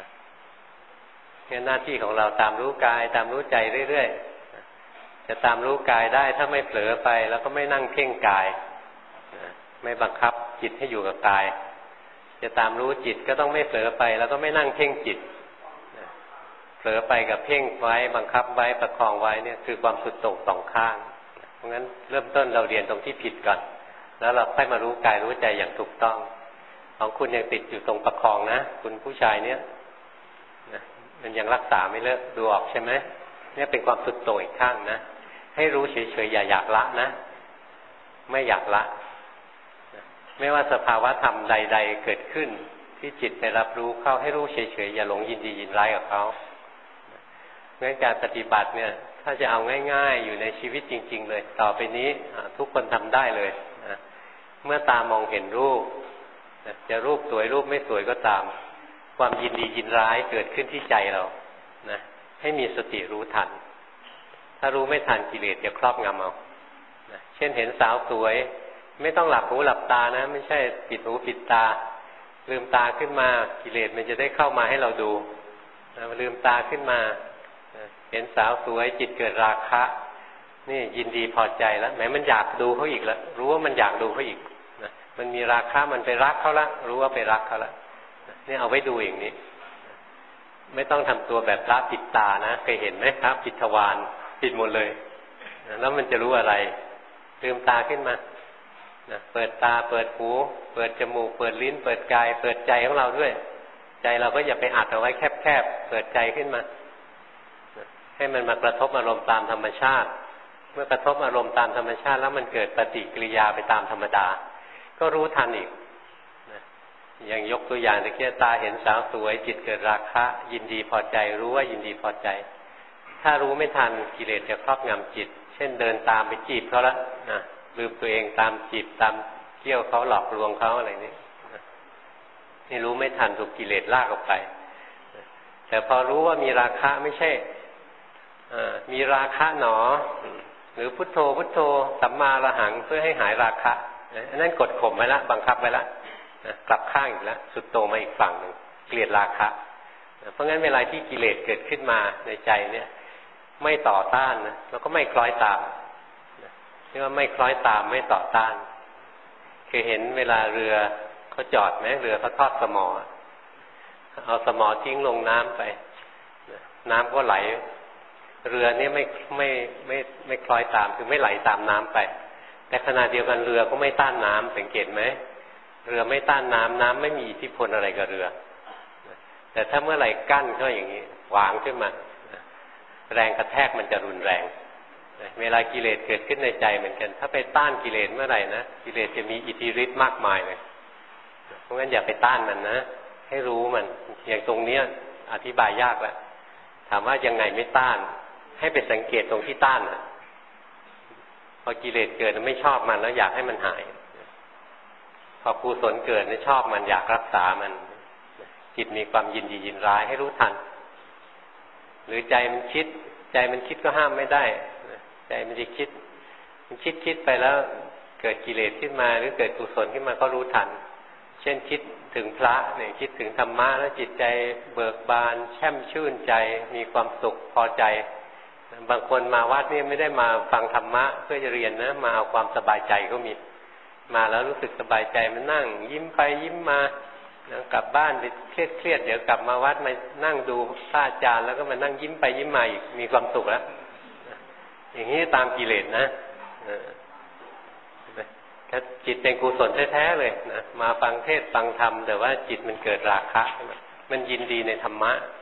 เนี่ยหน้าที่ของเราตามรู้กายตามรู้ใจเรื่อยๆจะตามรู้กายได้ถ้าไม่เผลอไปแล้วก็ไม่นั่งเพ่งกายไม่บังคับจิตให้อยู่กับกายจะตามรู้จิตก็ต้องไม่เผลอไปแล้วก็ไม่นั่งเพ่งจิตเผลอไปกับเพ่งไว้บังคับไว้ประคองไว้เนี่ยคือความสุดโต่งสองข้างเพราะงั้นเริ่มต้นเราเรียนตรงที่ผิดก่อนแล้วเราค่อยมารู้กายรู้ใจอย่างถูกต้องของคุณยังติดอยู่ตรงประคองนะคุณผู้ชายเนี่ยมันยังรักษาไม่เลิกดูออกใช่ไหมเนี่ยเป็นความสุดโต่งอีกข้างนะให้รู้เฉยๆอย่าอยากละนะไม่อยากละไม่ว่าสภาวะธรรมใดๆเกิดขึ้นที่จิตไปรับรู้เข้าให้รู้เฉยๆอย่าหลงยินดียินร้ายกับเขางั้นการปฏิบัติเนี่ยถ้าจะเอาง่ายๆอยู่ในชีวิตจริงๆเลยต่อไปนี้ทุกคนทำได้เลยนะเมื่อตามองเห็นรูปจะรูปสวยรูปไม่สวยก็ตามความยินดียินร้ายเกิดขึ้นที่ใจเรานะให้มีสติรู้ทันถ้ารู้ไม่ทันกิเลสจะครอบงำเอานะเช่นเห็นสาวสวยไม่ต้องหลับหูหลับตานะไม่ใช่ปิดหูปิดตาลืมตาขึ้นมากิเลสมันจะได้เข้ามาให้เราดูนะลืมตาขึ้นมาเห็นสาวสวยจิตเกิดราคะนี่ยินดีพอใจแล้วแม้มันอยากดูเขาอีกแล้วรู้ว่ามันอยากดูเขาอีกนะมันมีราคะมันไปรักเขาละรู้ว่าไปรักเขาละนี่เอาไว้ดูอย่างนี้ไม่ต้องทำตัวแบบพระปิดตานะเคยเห็นไหมครับปิดทวารปิดหมดเลยแล้วมันจะรู้อะไรลืมตาขึ้นมาเปิดตาเปิดหูเปิดจมูกเปิดลิ้นเปิดกายเปิดใจของเราด้วยใจเราก็อย่าไปอัดเอาไว้แคบๆเปิดใจขึ้นมาให้มันมากระทบอารมณ์ตามธรรมชาติเมื่อกระทบอารมณ์ตามธรรมชาติแล้วมันเกิดปฏิกิริยาไปตามธรรมดาก็รู้ทันอีกอย่างยกตัวอย่างตะเกียตาเห็นสาวสวยจิตเกิดราคะยินดีพอใจรู้ว่ายินดีพอใจถ้ารู้ไม่ทันกิเลสจะครอบงำจิตเช่นเดินตามไปจีบเขาละลืมตัวเองตามจีบตามเกี่ยวเขาหลอกลวงเขาอะไรนี้นี่รู้ไม่ทันถูกกิเลสลากออกไปแต่พอรู้ว่ามีราคะไม่ใช่มีราคะหนอหรือพุทโธพุทโธสัมมาระหังเพื่อให้หายราคะอันนั้นกดข่มไว้ละบังคับไว้ละกลับข้างอีกแล้วสุดโต่งมาอีกฝั่งหนึ่งเกลียดราคะเพราะงั้นเวลาที่กิเลสเกิดขึ้นมาในใจเนี่ยไม่ต่อต้านนะแล้วก็ไม่คล้อยตามเรียกว่าไม่คล้อยตามไม่ต่อต้านเคยเห็นเวลาเรือเขาจอดไหมเรือเขาทอดสมอเอาสมอทิ้งลงน้ำไปน้ำก็ไหลเรือนี่ไม่คล้อยตามคือไม่ไหลตามน้ำไปแต่ขณะเดียวกันเรือก็ไม่ต้านน้ำสังเกตไหมเรือไม่ต้านน้ำน้ำไม่มีอิทธิพลอะไรกับเรือแต่ถ้าเมื่อไหร่กั้นก็อย่างนี้วางขึ้นมาแรงกระแทกมันจะรุนแรงเวลากิเลสเกิดขึ้นในใจเหมือนกันถ้าไปต้านกิเลสเมื่อไหร่นะกิเลสจะมีอิทธิฤทธิ์มากมายเลยเพราะงั้นอย่าไปต้านมันนะให้รู้มันอย่างตรงเนี้ยอธิบายยากแหละถามว่ายังไงไม่ต้านให้ไปสังเกตตรงที่ต้านนะพอกิเลสเกิดไม่ชอบมันแล้วอยากให้มันหายพอกุศลเกิดไม่ชอบมันอยากรักษามันจิตมีความยินดียินร้ายให้รู้ทันหรือใจมันคิดก็ห้ามไม่ได้ใจมันจะคิดไปแล้วเกิดกิเลสขึ้นมาหรือเกิดกุศลขึ้นมาก็รู้ทันเช่นคิดถึงพระเนี่ยคิดถึงธรรมะแล้วจิตใจเบิกบานแช่มชื่นใจมีความสุขพอใจบางคนมาวัดนี่ไม่ได้มาฟังธรรมะเพื่อจะเรียนนะมาเอาความสบายใจก็มีมาแล้วรู้สึกสบายใจมันนั่งยิ้มไปยิ้มมากลับบ้านไปเครียดเดี๋ยวกลับมาวัดมานั่งดูพระอาจารย์แล้วก็มานั่งยิ้มไปยิ้มมาอีกมีความสุขแล้วอย่างนี้ตามกิเลสนะถ้าจิตเป็นกุศลแท้ๆเลยนะมาฟังเทศน์ฟังธรรมแต่ว่าจิตมันเกิดราคะมันยินดีในธรรมะ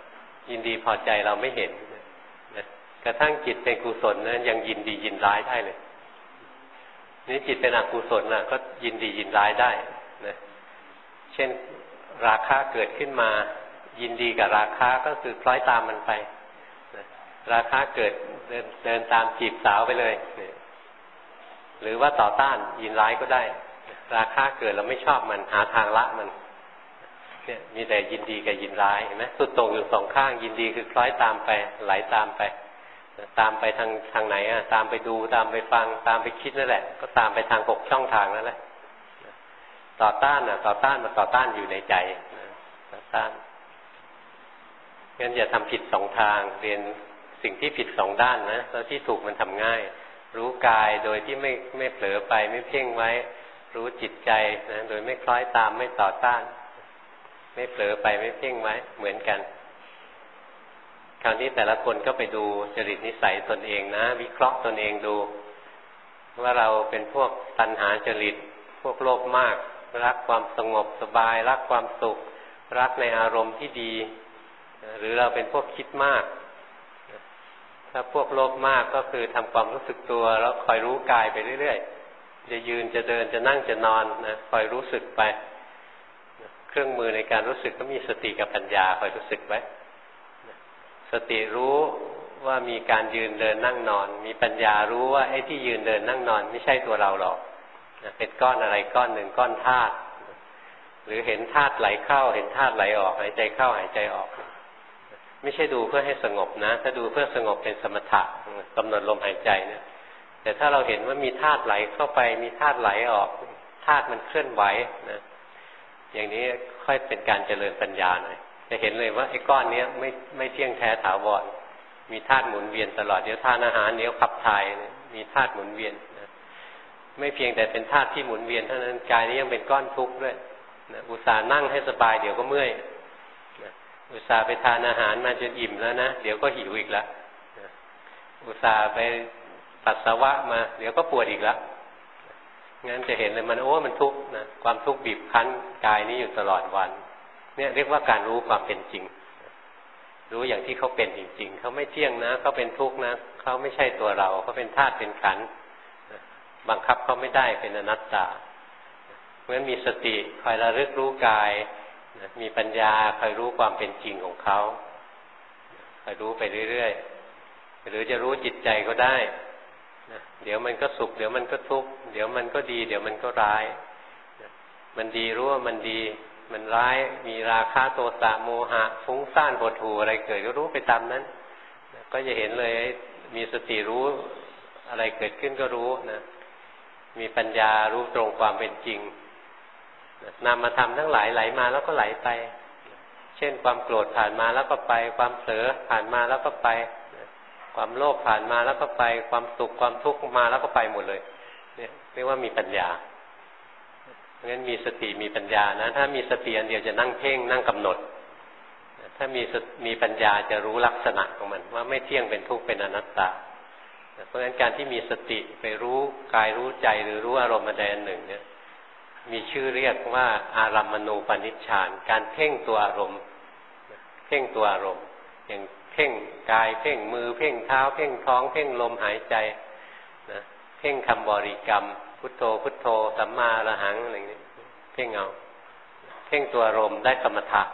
ยินดีพอใจเราไม่เห็นนะกระทั่งจิตเป็นกุศลนะยังยินดียินร้ายได้เลยนี่จิตเป็นอกุศลน่ะก็ยินดียินร้ายได้นะเช่นราคะเกิดขึ้นมายินดีกับราคะก็คือคล้อยตามมันไปนะราคะเกิดเดินตามจีบสาวไปเลยนะหรือว่าต่อต้านยินร้ายก็ได้ราคะเกิดเราไม่ชอบมันหาทางละมันเนี่ยมีแต่ยินดีกับยินร้ายเห็นไหมสุดโต่งอยู่สองข้างยินดีคือคล้อยตามไปไหลตามไปตามไปทางไหนอ่ะตามไปดูตามไปฟังตามไปคิดนั่นแหละก็ตามไปทาง6ช่องทางนั่นแหละต่อต้านต่อต้านมาต่อต้านอยู่ในใจต่อต้านงั้นอย่าทำผิด2ทางเรียนสิ่งที่ผิด2ด้านนะแล้วที่ถูกมันทำง่ายรู้กายโดยที่ไม่เผลอไปไม่เพ่งไว้รู้จิตใจนะโดยไม่คล้อยตามไม่ต่อต้านไม่เผลอไปไม่เพ่งไว้เหมือนกันคราวนี้แต่ละคนก็ไปดูจริตนิสัยตนเองนะวิเคราะห์ตนเองดูว่าเราเป็นพวกตัณหาจริตพวกโลภมากรักความสงบสบายรักความสุขรักในอารมณ์ที่ดีหรือเราเป็นพวกคิดมากถ้าพวกโลภมากก็คือทำความรู้สึกตัวแล้วคอยรู้กายไปเรื่อยๆจะยืนจะเดินจะนั่งจะนอนนะคอยรู้สึกไปเครื่องมือในการรู้สึกก็มีสติกับปัญญาคอยรู้สึกไว้สติรู้ว่ามีการยืนเดินนั่งนอนมีปัญญารู้ว่าไอ้ที่ยืนเดินนั่งนอนไม่ใช่ตัวเราหรอกเป็นก้อนอะไรก้อนหนึ่งก้อนธาตุหรือเห็นธาตุไหลเข้าเห็นธาตุไหลออกหายใจเข้าหายใจออกไม่ใช่ดูเพื่อให้สงบนะถ้าดูเพื่อสงบเป็นสมถะกำหนดลมหายใจเนี่ยแต่ถ้าเราเห็นว่ามีธาตุไหลเข้าไปมีธาตุไหลออกธาตุมันเคลื่อนไหวนะอย่างนี้ค่อยเป็นการเจริญปัญญาหน่อยจะเห็นเลยว่าไอ้ก้อนนี้ไม่เที่ยงแท้ถาวรมีธาตุหมุนเวียนตลอดเดี๋ยวทานอาหารเดี๋ยวขับถ่ายมีธาตุหมุนเวียนนะไม่เพียงแต่เป็นธาตุที่หมุนเวียนเท่านั้นกายนี้ยังเป็นก้อนทุกข์ด้วยนะอุตส่าห์นั่งให้สบายเดี๋ยวก็เมื่อยนะอุตส่าห์ไปทานอาหารมาจนอิ่มแล้วนะเดี๋ยวก็หิวอีกแล้วนะอุตส่าห์ไปปัสสาวะมาเดี๋ยวก็ปวดอีกแล้วงั้นจะเห็นเลยมันทุกข์นะความทุกข์บีบคั้นกายนี้อยู่ตลอดวันเนี่ยเรียกว่าการรู้ความเป็นจริงรู้อย่างที่เขาเป็นจริงๆเขาไม่เที่ยงนะเขาเป็นทุกข์นะเขาไม่ใช่ตัวเราเขาเป็นธาตุเป็นขันธ์บังคับเขาไม่ได้เป็นอนัตตาเพราะฉะนั้นมีสติคอยระลึกรู้กายมีปัญญาคอยรู้ความเป็นจริงของเขาคอยรู้ไปเรื่อยๆหรือจะรู้จิตใจก็ได้เดี๋ยวมันก็สุขเดี๋ยวมันก็ทุกข์เดี๋ยวมันก็ดีเดี๋ยวมันก็ร้ายมันดีรู้ว่ามันดีมันร้ายมีราคะโทสะโมหะฟุ้งซ่านหดหู่อะไรเกิดก็รู้ไปตามนั้นก็จะเห็นเลยมีสติรู้อะไรเกิดขึ้นก็รู้นะมีปัญญารู้ตรงความเป็นจริงนามธรรมทั้งหลายไหลมาแล้วก็ไหลไปเช่นความโกรธผ่านมาแล้วก็ไปความเผลอผ่านมาแล้วก็ไปความโลภผ่านมาแล้วก็ไปความสุขความทุกข์มาแล้วก็ไปหมดเลยเนี่ยเรียกว่ามีปัญญางั้นมีสติมีปัญญานะถ้ามีสติอันเดียวจะนั่งเพ่งนั่งกำหนดถ้ามีปัญญาจะรู้ลักษณะของมันว่าไม่เที่ยงเป็นทุกข์เป็นอนัตตาเพราะฉะนั้นการที่มีสติไปรู้กายรู้ใจหรือรู้อารมณ์ใดอันหนึ่งเนี่ยมีชื่อเรียกว่าอารัมมณูปนิชฌานการเพ่งตัวอารมณ์เพ่งตัวอารมณ์อย่างเพ่งกายเพ่งมือเพ่งเท้าเพ่งท้องเพ่งลมหายใจนะเพ่งคำบริกรรมพุทโธพุทโธสัมมาอรหังอะไรอย่างนี้เพ่งเอาเพ่งตัวอารมณ์ได้สมถะ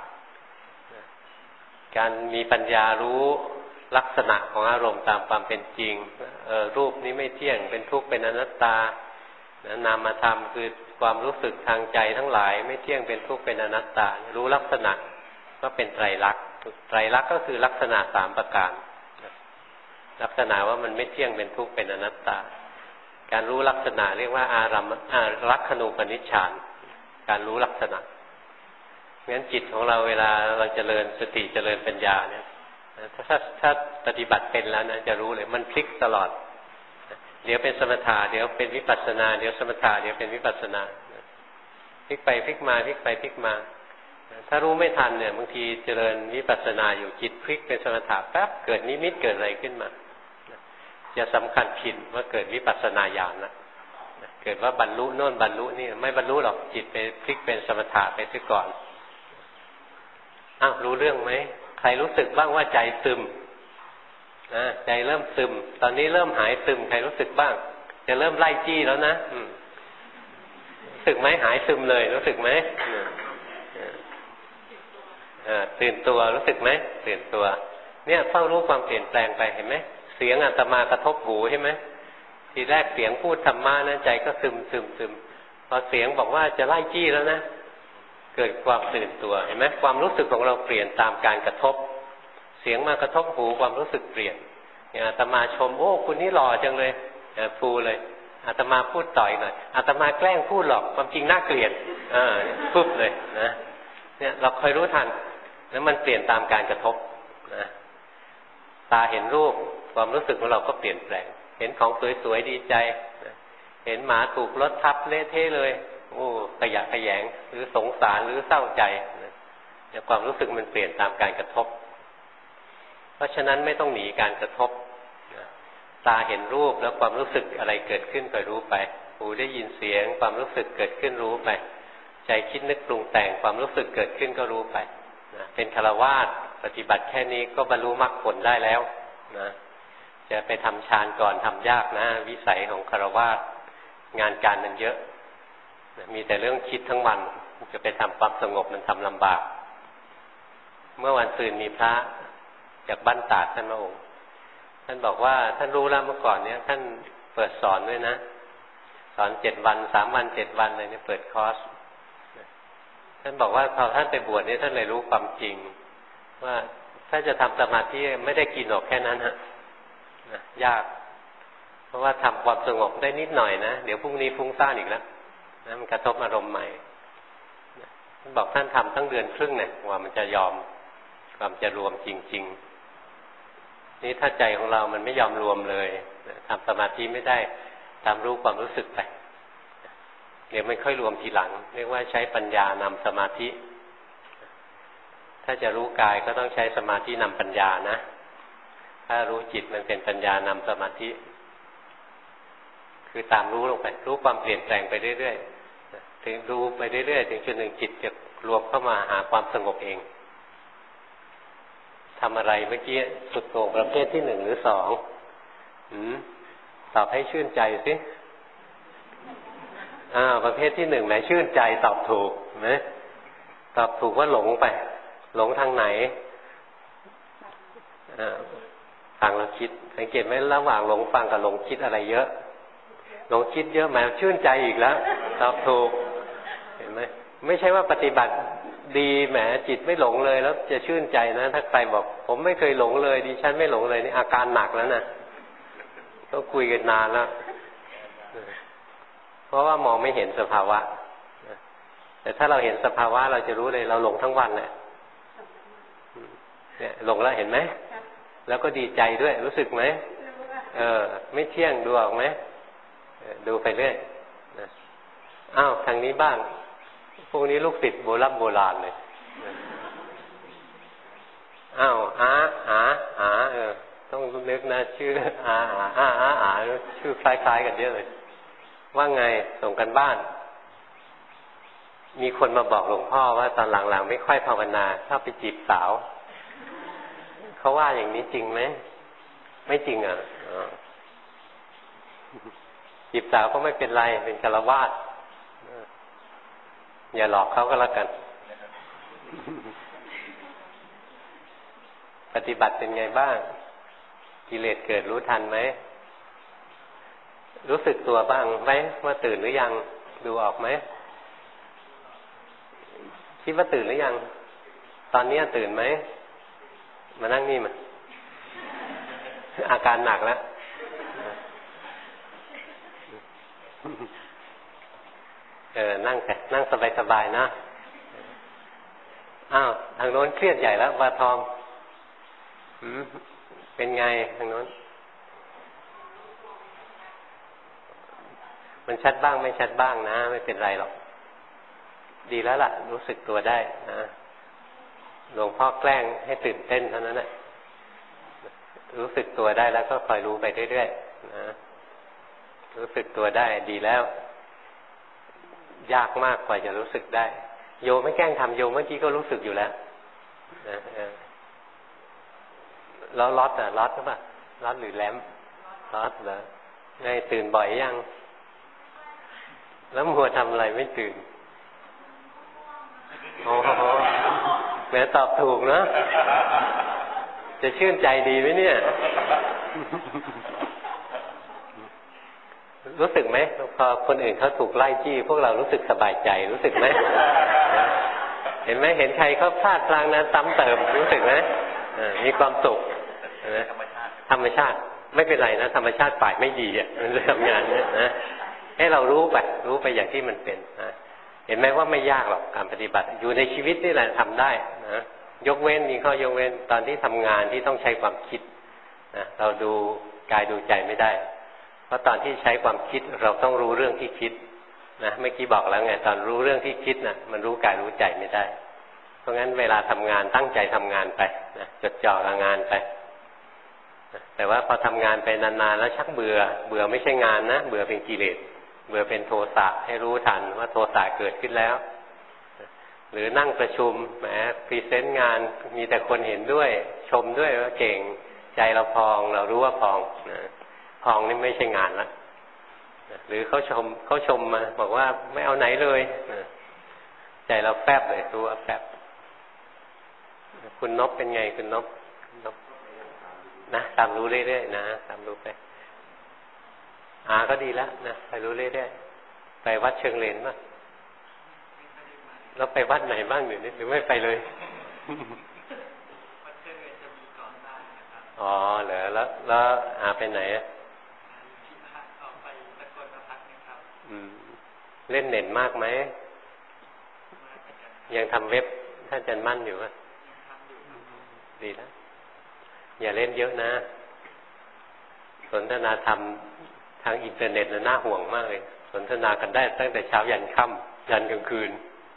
การมีปัญญารู้ลักษณะของอารมณ์ตามความเป็นจริงรูปนี้ไม่เที่ยงเป็นทุกข์เป็นอนัตตานามธรรมคือความรู้สึกทางใจทั้งหลายไม่เที่ยงเป็นทุกข์เป็นอนัตตารู้ลักษณะก็เป็นไตรลักษณ์ไตรลักษณ์ก็คือลักษณะ3ประการลักษณะว่ามันไม่เที่ยงเป็นทุกข์เป็นอนัตตาการรู้ลักษณะเรียกว่าลักขณูปนิชฌานการรู้ลักษณะงั้นจิตของเราเวลาเราเจริญสติเจริญปัญญาเนี่ยถ้าปฏิบัติเป็นแล้วนะจะรู้เลยมันพลิกตลอดเดี๋ยวเป็นสมถะเดี๋ยวเป็นวิปัสสนาเดี๋ยวสมถะเดี๋ยวเป็นวิปัสสนาพลิกไปพลิกมาพลิกไปพลิกมาถ้ารู้ไม่ทันเนี่ยบางทีเจริญวิปัสสนาอยู่จิตพลิกเป็นสมถะแป๊บเกิดนิมิตเกิดอะไรขึ้นมาจะสำคัญผิดว่าเกิดวิปัสสนาญาณนะเกิดว่าบรรลุโน่นบรรลุนี่ไม่บรรลุหรอกจิตไปพลิกเป็นสมถะไปซะก่อนอ้าวรู้เรื่องไหมใครรู้สึกบ้างว่าใจซึมใจเริ่มซึมตอนนี้เริ่มหายซึมใครรู้สึกบ้างจะเริ่มไล่จี้แล้วนะรู้สึกไหมหายซึมเลยรู้สึกไหมตื่นตัวรู้สึกไหมตื่นตัวเนี่ยเฝ้ารู้ความเปลี่ยนแปลงไปเห็นไหมเสียงอาตมากระทบหูใช่ไหมทีแรกเสียงพูดธรรมะนะใจก็ซึมพอเสียงบอกว่าจะไล่จี้แล้วนะเกิดความตื่นตัวเห็นไหมความรู้สึกของเราเปลี่ยนตามการกระทบเสียงมากระทบหูความรู้สึกเปลี่ยนอย่างอาตมาชมโอ้คุณนี่หล่อจังเลยฟูเลยอาตมาพูดต่อยหน่อยอาตมาแกล้งพูดหรอกความจริงน่าเกลียดปุ๊บเลยนะเนี่ยเราคอยรู้ทันแล้วมันเปลี่ยนตามการกระทบนะตาเห็นรูปความรู้สึกของเราก็เปลี่ยนแปลงเห็นของสวยๆดีใจเห็นหมาถูกรถทับเละเทะเลยโอ้ขยะแขยงหรือสงสารหรือเศร้าใจเนี่ยความรู้สึกมันเปลี่ยนตามการกระทบเพราะฉะนั้นไม่ต้องหนีการกระทบตาเห็นรูปแล้วความรู้สึกอะไรเกิดขึ้นก็รู้ไปหูได้ยินเสียงความรู้สึกเกิดขึ้นรู้ไปใจคิดนึกปรุงแต่งความรู้สึกเกิดขึ้นก็รู้ไปเป็นฆราวาสปฏิบัติแค่นี้ก็บรรลุมรรคผลได้แล้วนะจะไปทำฌานก่อนทำยากนะวิสัยของฆราวาสงานการมันเยอะมีแต่เรื่องคิดทั้งวันจะไปทำความสงบมันทำลำบากเมื่อวันซืนมีพระจากบ้านตาดท่านพระองค์ท่านบอกว่าท่านรู้แล้วเมื่อก่อนเนี้ยท่านเปิดสอนด้วยนะสอน7 วัน3 วัน7 วันเลยเนี่ยเปิดคอร์สท่านบอกว่าพอท่านไปบวชเนี่ยท่านเลยรู้ความจริงว่าถ้าจะทำสมาธิไม่ได้กินหรอกแค่นั้นฮะยากเพราะว่าทำความสงบได้นิดหน่อยนะเดี๋ยวพรุ่งนี้ฟุ้งซ่านอีกแล้วนะมันกระทบอารมณ์ใหม่ท่านบอกท่านทำตั้ง1 เดือนครึ่งเนี่ยว่ามันจะยอมความจะรวมจริงๆนี่ถ้าใจของเรามันไม่ยอมรวมเลยทำสมาธิไม่ได้ตามรู้ความรู้สึกไปเดี๋ยวมันค่อยรวมทีหลังเรียกว่าใช้ปัญญานำสมาธิถ้าจะรู้กายก็ต้องใช้สมาธินำปัญญานะถ้ารู้จิตมันเป็นปัญญานำสมาธิคือตามรู้ลงไปรู้ความเปลี่ยนแปลงไปเรื่อยๆถึงดูไปเรื่อยๆถึงจุดหนึ่งจิตจะรวมเข้ามาหาความสงบเองทำอะไรเมื่อกี้สุดโต่งประเภทที่1 หรือ 2ตอบให้ชื่นใจสิประเภทที่1ไหนชื่นใจตอบถูกนะตอบถูกว่าหลงไปหลงทางไหนฟังเราคิดสังเกตไหมระหว่างหลงฟังกับหลงคิดอะไรเยอะหลงคิดเยอะแหมชื่นใจอีกแล้วตอบถูกเห็นไหมไม่ใช่ว่าปฏิบัติดีแหมจิตไม่หลงเลยแล้วจะชื่นใจนะถ้าใครบอกผมไม่เคยหลงเลยดิฉันไม่หลงเลยนี่อาการหนักแล้วนะต้องคุยกันนานแล้วเพราะว่ามองไม่เห็นสภาวะแต่ถ้าเราเห็นสภาวะเราจะรู้เลยเราหลงทั้งวันเนี่ยหลงแล้วเห็นไหมแล้วก็ดีใจด้วยรู้สึกไหมไม่เที่ยงดูออกไหมดูไปเรื่อยอ้าวทางนี้บ้างพวกนี้ลูกศิษย์โบราณเลยอ้าวต้องนึกนะชื่อชื่อคล้ายๆกันเยอะเลยว่าไงส่งกันบ้านมีคนมาบอกหลวงพ่อว่าตอนหลังๆไม่ค่อยภาวนาชอบไปจีบสาวเขาว่าอย่างนี้จริงไหมไม่จริงอ่ะจีบสาวก็ไม่เป็นไรเป็นฆราวาสอย่าหลอกเขาก็แล้วกันปฏิบัติเป็นไงบ้างกิเลสเกิดรู้ทันไหมรู้สึกตัวบ้างไหมว่าตื่นหรือยังดูออกไหมคิดว่าตื่นหรือยังตอนนี้ตื่นไหมมานั่งนี่มาอาการหนักแล้วนั่งสบายๆนะอ้าวทางโน้นเครียดใหญ่แล้ววาทองเป็นไงทางโน้นมันชัดบ้างไม่ชัดบ้างนะไม่เป็นไรหรอกดีแล้วล่ะรู้สึกตัวได้นะหลวงพ่อแกล้งให้ตื่นเต้นเท่านั้นแหละรู้สึกตัวได้แล้วก็คอยรู้ไปเรื่อยๆนะรู้สึกตัวได้ดีแล้วยากมากกว่าจะรู้สึกได้โยไม่แกล้งทำโยเมื่อกี้ก็รู้สึกอยู่แล้วนะแล้วล็อตล็อตหรือเปล่าล็อตหรือแลมล็อตเหรอไงตื่นบ่อยยังแล้วมัวทำอะไรไม่ตื่นโอ้โหแม้ตอบถูกเนอะจะชื่นใจดีไหมเนี่ยรู้สึกไหมพอคนอื่นเขาถูกไล่จี้พวกเรารู้สึกสบายใจรู้สึกไหมเห็นไหมเห็นใครเขาพลาดพลั้งนะซ้ำเติมรู้สึกไหมมีความสุขนะธรรมชาติไม่เป็นไรนะธรรมชาติฝ่ายไม่ดีอ่ะมันจะทำงานเนี่ยนะให้เรารู้ไปอย่างที่มันเป็นนะเห็นไหมว่าไม่ยากหรอกการปฏิบัติอยู่ในชีวิตนี่แหละทำได้นะยกเว้นมีข้อยกเว้นตอนที่ทำงานที่ต้องใช้ความคิดนะเราดูกายดูใจไม่ได้เพราะตอนที่ใช้ความคิดเราต้องรู้เรื่องที่คิดนะเมื่อกี้บอกแล้วไงตอนรู้เรื่องที่คิดน่ะมันรู้กายรู้ใจไม่ได้เพราะงั้นเวลาทำงานตั้งใจทำงานไปนะจดจ่อกับงานไปนะแต่ว่าพอทำงานไปนานๆแล้วชักเบื่อไม่ใช่งานนะเบื่อเป็นกิเลสเบื่อเป็นโทสะให้รู้ทันว่าโทสะเกิดขึ้นแล้วหรือนั่งประชุมแหมพรีเซนต์งานมีแต่คนเห็นด้วยชมด้วยว่าเก่งใจเราพองเรารู้ว่าพองนะพองนี่ไม่ใช่งานละหรือเขาชมมาบอกว่าไม่เอาไหนเลยใจเราแฟบเลยรู้ว่าแฟบคุณนพเป็นไงคุณนพนะตามรู้เรื่อยๆนะตามรู้ไปก็ดีแล้วนะไปรู้เรื่อยๆไปวัดเชิงเลนป่ะแล้วไปวัดไหนบ้างอยู่นี่หรือไม่ไปเลยวัดเชิงเลนจะมีก่อนได้นะครับอ๋อเหรอแล้วไปไหนอ่ะออกไปตะโกนมาพักนะครับเล่นเน็ตมากไหมยังทำเว็บท่านอาจารย์มั่นอยู่ป่ะดีแล้วอย่าเล่นเยอะนะสนทนาธรรมทางอินเทอร์เน็ตน่าห่วงมากเลยสนทนากันได้ตั้งแต่เช้ายันค่ำยันกลางคืน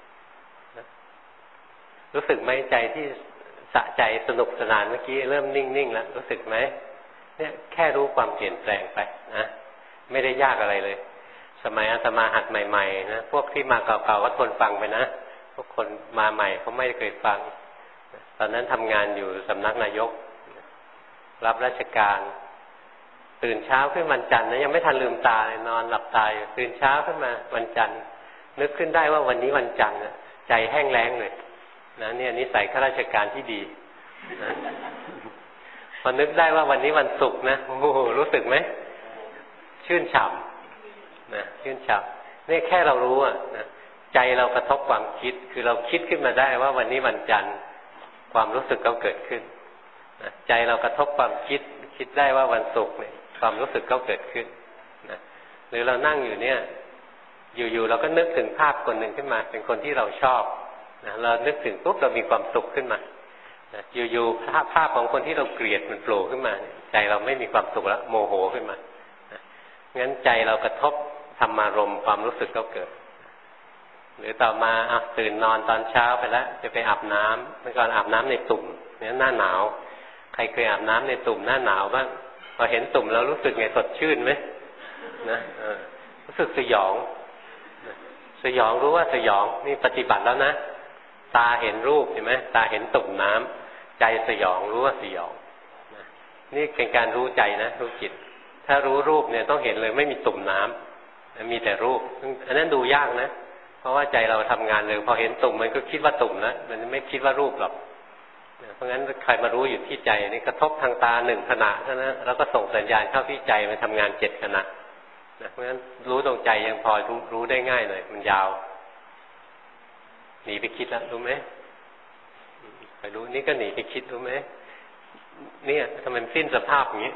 รู้สึกไหมใจที่สะใจสนุกสนานเมื่อกี้เริ่มนิ่งๆแล้วรู้สึกไหมเนี่ยแค่รู้ความเปลี่ยนแปลงไปนะไม่ได้ยากอะไรเลยสมัยอาตมาหัดใหม่ๆนะพวกที่มาเก่าๆก็ทนฟังไปนะพวกคนมาใหม่เขาไม่เคยฟังตอนนั้นทำงานอยู่สำนักนายกรับราชการตื่นเช้าขึ้นวันจันทร์นะยังไม่ทันลืมตาเลยนอนหลับตาอยู่ตื่นเช้าขึ้นมาวันจันทร์นึกขึ้นได้ว่าวันนี้วันจันทร์ใจแห้งแล้งเลยนะเนี่ยนิสัยข้าราชการที่ดีนะพอนึกได้ว่าวันนี้วันศุกร์นะโอ้โหรู้สึกไหมชื่นฉ่ำนะชื่นฉ่ำนี่แค่เรารู้นะใจเรากระทบความคิดคือเราคิดขึ้นมาได้ว่าวันนี้วันจันทร์ความรู้สึกก็เกิดขึ้นนะใจเรากระทบความคิดได้ว่าวันศุกร์เนี่ยความรู้สึกก็เกิดขึ้นนะหรือเรานั่งอยู่เนี่ยอยู่ๆเราก็นึกถึงภาพคนหนึ่งขึ้นมาเป็นคนที่เราชอบนะเรานึกถึงปุ๊บเรามีความสุขขึ้นมานะอยู่ๆภาพของคนที่เราเกลียดมันโผล่ขึ้นมาใจเราไม่มีความสุขแล้วโมโหขึ้นมานะงั้นใจเรากระทบธรรมารมณ์ความรู้สึกก็เกิดหรือต่อมาตื่นนอนตอนเช้าไปแล้วจะไปอาบน้ำเมื่อก่อนอาบน้ำในตุ่มเนี่ยหน้าหนาวใครเคยอาบน้ำในตุ่มหน้าหนาวบ้างพอเห็นตุ่มแล้วรู้สึกไงสดชื่นไหมนะรู้สึกสยองสยองรู้ว่าสยองนี่ปฏิบัติแล้วนะตาเห็นรูปเห็นไหมตาเห็นตุ่มน้ำใจสยองรู้ว่าสยองนี่เป็นการรู้ใจนะรู้จิตถ้ารู้รูปเนี่ยต้องเห็นเลยไม่มีตุ่มน้ำมีแต่รูปอันนั้นดูยากนะเพราะว่าใจเราทำงานเลยพอเห็นตุ่มมันก็คิดว่าตุ่มแล้วมันไม่คิดว่ารูปหรอกเพราะงั้นใครมารู้อยู่ที่ใจนี่กระทบทางตา1 ขณะเท่านั้นแล้วก็ส่งสัญญาณเข้าที่ใจมันทำงาน7 ขณะเพราะงั้นรู้ตรงใจยังพอรู้ได้ง่ายหน่อยมันยาวหนีไปคิดแล้วรู้ไหมไปรู้นี่ก็หนีไปคิดรู้ไหมเนี่ยทำไมสิ้นสภาพอย่างนี้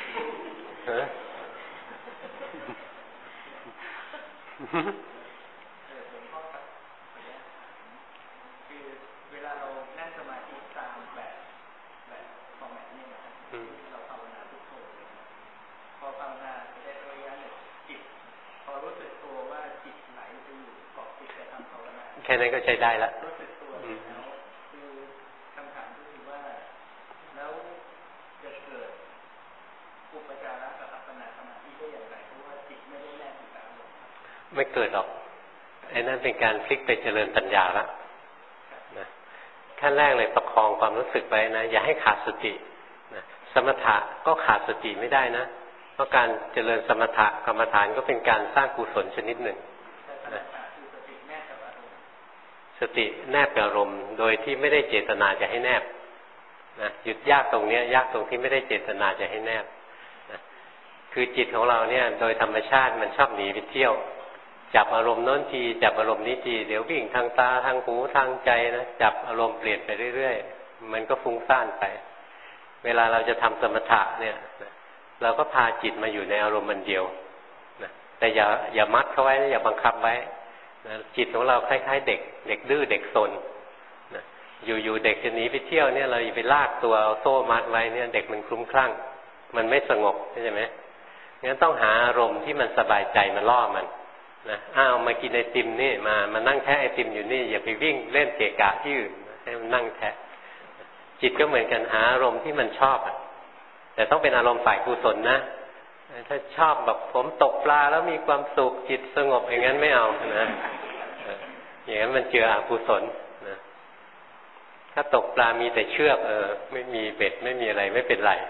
แค่นั้นก็ใช้ได้แล้วคือคำถามก็คือว่าแล้วจะเกิดอุปจารกับอัปปนาสมาธิได้อย่างไรเพราะว่าจิตไม่ได้แนบอยู่กับอารมณ์ไม่เกิดหรอกไอ้นั่นเป็นการพลิกไปเจริญปัญญาละนะขั้นแรกเลยประคองความรู้สึกไว้นะอย่าให้ขาดสตินะสมถะก็ขาดสติไม่ได้นะเพราะการเจริญสมถะกรรมฐานก็เป็นการสร้างกุศลชนิดหนึ่งนะสติแนบกับอารมณ์โดยที่ไม่ได้เจตนาจะให้แนบนะหยุดยากตรงนี้ยากตรงที่ไม่ได้เจตนาจะให้แนบนะคือจิตของเราเนี่ยโดยธรรมชาติมันชอบหนีไปเที่ยวจับอารมณ์โน้นทีจับอารมณ์นี้ทีเดี๋ยววิ่งทางตาทางหูทางใจนะจับอารมณ์เปลี่ยนไปเรื่อยๆมันก็ฟุ้งซ่านไปเวลาเราจะทำสมถะเนี่ยเราก็พาจิตมาอยู่ในอารมณ์มันเดียวนะแต่อย่ามัดเข้าไว้นะอย่าบังคับไว้นะจิตของเราคล้ายๆเด็กดื้อเด็กซนนะอยู่เด็กจะหนีไปเที่ยวเนี่ยเราอย่าไปลากตัวเอาโซ่มัดไว้เนี่ยเด็กมันคลุ้มคลั่งมันไม่สงบใช่ไหมงั้นต้องหาอารมณ์ที่มันสบายใจมาล่อมันนะมากินไอติมนี่มานั่งแทะไอติมอยู่นี่อย่าไปวิ่งเล่นเกะกะที่อื่นให้มันนั่งแทะจิตก็เหมือนกันหาอารมณ์ที่มันชอบแต่ต้องเป็นอารมณ์ฝ่ายกุศลนะถ้าชอบแบบผมตกปลาแล้วมีความสุขจิตสงบอย่างนั้นไม่เอานะอย่างนั้นมันเจืออกุศลนะถ้าตกปลามีแต่เชือกไม่มีเบ็ดไม่มีอะไรไม่เป็นไร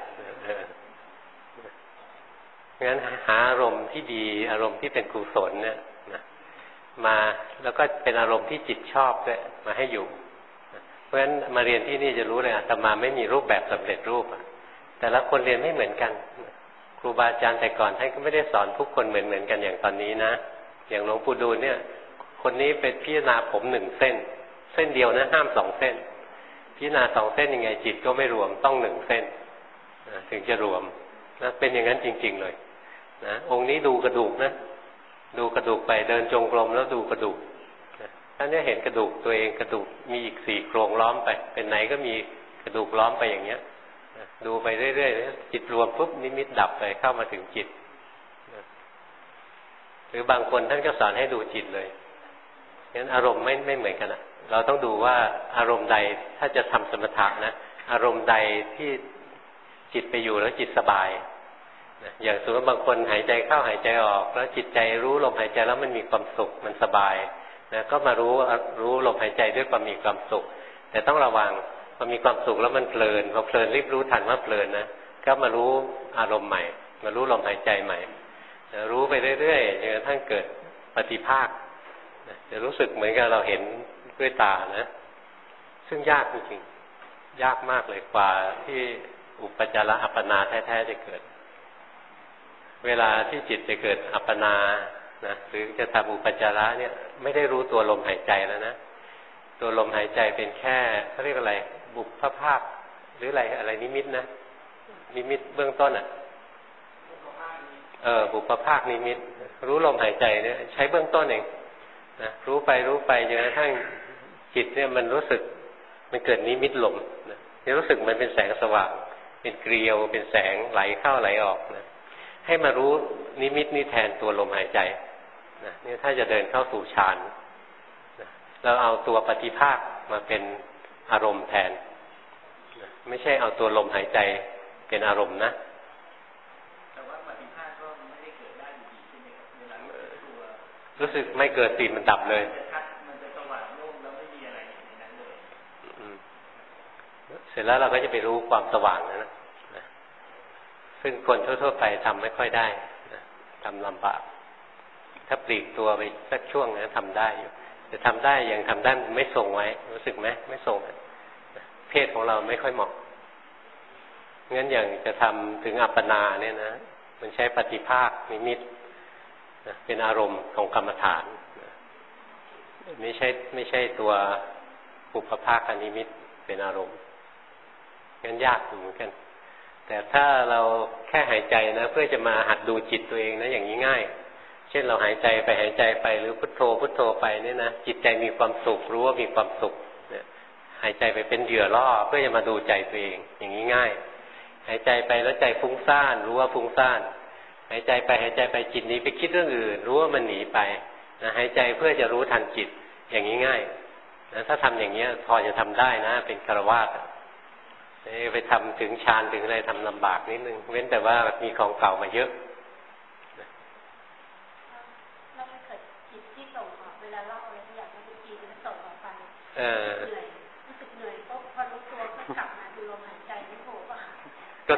งั้นหาอารมณ์ที่ดีอารมณ์ที่เป็นกุศลเนี่ยนะมาแล้วก็เป็นอารมณ์ที่จิตชอบด้วยมาให้อยู่เพราะฉะนั้นมาเรียนที่นี่จะรู้เลยอาตมาไม่มีรูปแบบสำเร็จรูปแต่ละคนเรียนไม่เหมือนกันครูบาอาจารย์แต่ก่อนท่านก็ไม่ได้สอนทุกคนเหมือนกันอย่างตอนนี้นะอย่างหลวงปู่ดูลเนี่ยคนนี้เป็นพิจารณาผม1 เส้นเดียวนะห้าม2 เส้นพิจารณา2 เส้นยังไงจิตก็ไม่รวมต้อง1 เส้นถึงจะรวมนะเป็นอย่างนั้นจริงๆเลยนะองค์นี้ดูกระดูกนะดูกระดูกไปเดินจงกรมแล้วดูกระดูกท่านจะเห็นกระดูกตัวเองกระดูกมีอีก4 โครงล้อมไปเป็นไหนก็มีกระดูกล้อมไปอย่างเงี้ยดูไปเรื่อยๆจิตรวมปุ๊บนิมิตดับไปเข้ามาถึงจิตหรือบางคนท่านก็สอนให้ดูจิตเลยงั้นอารมณ์ไม่เหมือนกันเราต้องดูว่าอารมณ์ใดถ้าจะทำสมถะนะอารมณ์ใดที่จิตไปอยู่แล้วจิตสบายอย่างสมมติบางคนหายใจเข้าหายใจออกแล้วจิตใจรู้ลมหายใจแล้วมันมีความสุขมันสบายนะก็มารู้ลมหายใจด้วยความมีความสุขแต่ต้องระวังพอมีความสุขแล้วมันเพลินพอเพลินรีบรู้ทันว่าเพลินนะก็มารู้อารมณ์ใหม่มารู้ลมหายใจใหม่รู้ไปเรื่อยๆจนกระทั่งเกิดปฏิภาคจะรู้สึกเหมือนกับเราเห็นด้วยตานะซึ่งยากจริงๆยากมากเลยกว่าที่อุปจาระอัปปนาแท้ๆจะเกิดเวลาที่จิตจะเกิดอัปปนานะหรือจะทำอุปจาระเนี่ยไม่ได้รู้ตัวลมหายใจแล้วนะตัวลมหายใจเป็นแค่เขาเรียกอะไรบุพภาพหรืออะไรนิมิตนะนิมิตเบื้องต้นบุพภาคนิมิตรู้ลมหายใจเนี่ยใช้เบื้องต้นเองนะรู้ไปจนกระทั่งจิตเนี่ยมันรู้สึกมันเกิดนิมิตลมนะรู้สึกมันเป็นแสงสว่างเป็นเกลียวเป็นแสงไหลเข้าไหลออกนะให้มารู้นิมิตนี้แทนตัวลมหายใจนะนี่ถ้าจะเดินเข้าสู่ฌานนะเราเอาตัวปฏิภาคมาเป็นอารมณ์แทนนะไม่ใช่เอาตัวลมหายใจเป็นอารมณ์นะแต่ว่าปฏิภาคก็ไม่ได้เกิดได้อยู่ดีใช่ไหมครับเวลาตัวรู้สึกไม่เกิดติมันดับเลยมันจะสว่างโล่งแล้วไม่มีอะไรในนั้นเลยเสร็จแล้วเราก็จะไปรู้ความสว่างนะซึ่งคนทั่วๆไปทำไม่ค่อยได้ทำลำบากถ้าปลีกตัวไปสักช่วงนะทำได้อยู่แต่ทำได้ยังทำได้ไม่ทรงไว้รู้สึกไหมไม่ทรงเพศของเราไม่ค่อยเหมาะงั้นอย่างจะทำถึงอัปปนาเนี่ยนะมันใช้ปฏิภาคนิมิตเป็นอารมณ์ของกรรมฐานไม่ใช่ตัวปุพพาคนิมิตเป็นอารมณ์งั้นยากอยู่เหมือนกันแต่ถ้าเราแค่หายใจนะเพื่อจะมาหัดดูจิตตัวเองนะอย่างนี้ง่ายเช่นเราหายใจไปหรือพุทโธไปเนี่ยนะจิตใจมีความสุขรู้ว่ามีความสุขเนี่ยหายใจไปเป็นเหยื่อล่อเพื่อจะมาดูใจตัวเองอย่างนี้ง่ายหายใจไปแล้วใจฟุ้งซ่านรู้ว่าฟุ้งซ่านหายใจไปจิตหนีไปคิดเรื่องอื่นรู้ว่ามันหนีไปนะหายใจเพื่อจะรู้ทันจิตอย่างนี้ง่ายนะถ้าทำอย่างนี้พอจะทำได้นะเป็นฆราวาสไปทำถึงฌานถึงอะไรทำลำบากนิดนึงเว้นแต่ว่ามีของเก่ามาเยอะแล้วมันเกิดจิตที่ส่งออกเวลาเล่าอะไรที่อยากให้จิตมันส่งออกไปเหนื่อยรู้สึกเหนื่อยก็พอรู้ตัวก็กลับมาดูลมหายใจไม่โผล่ก็หายก็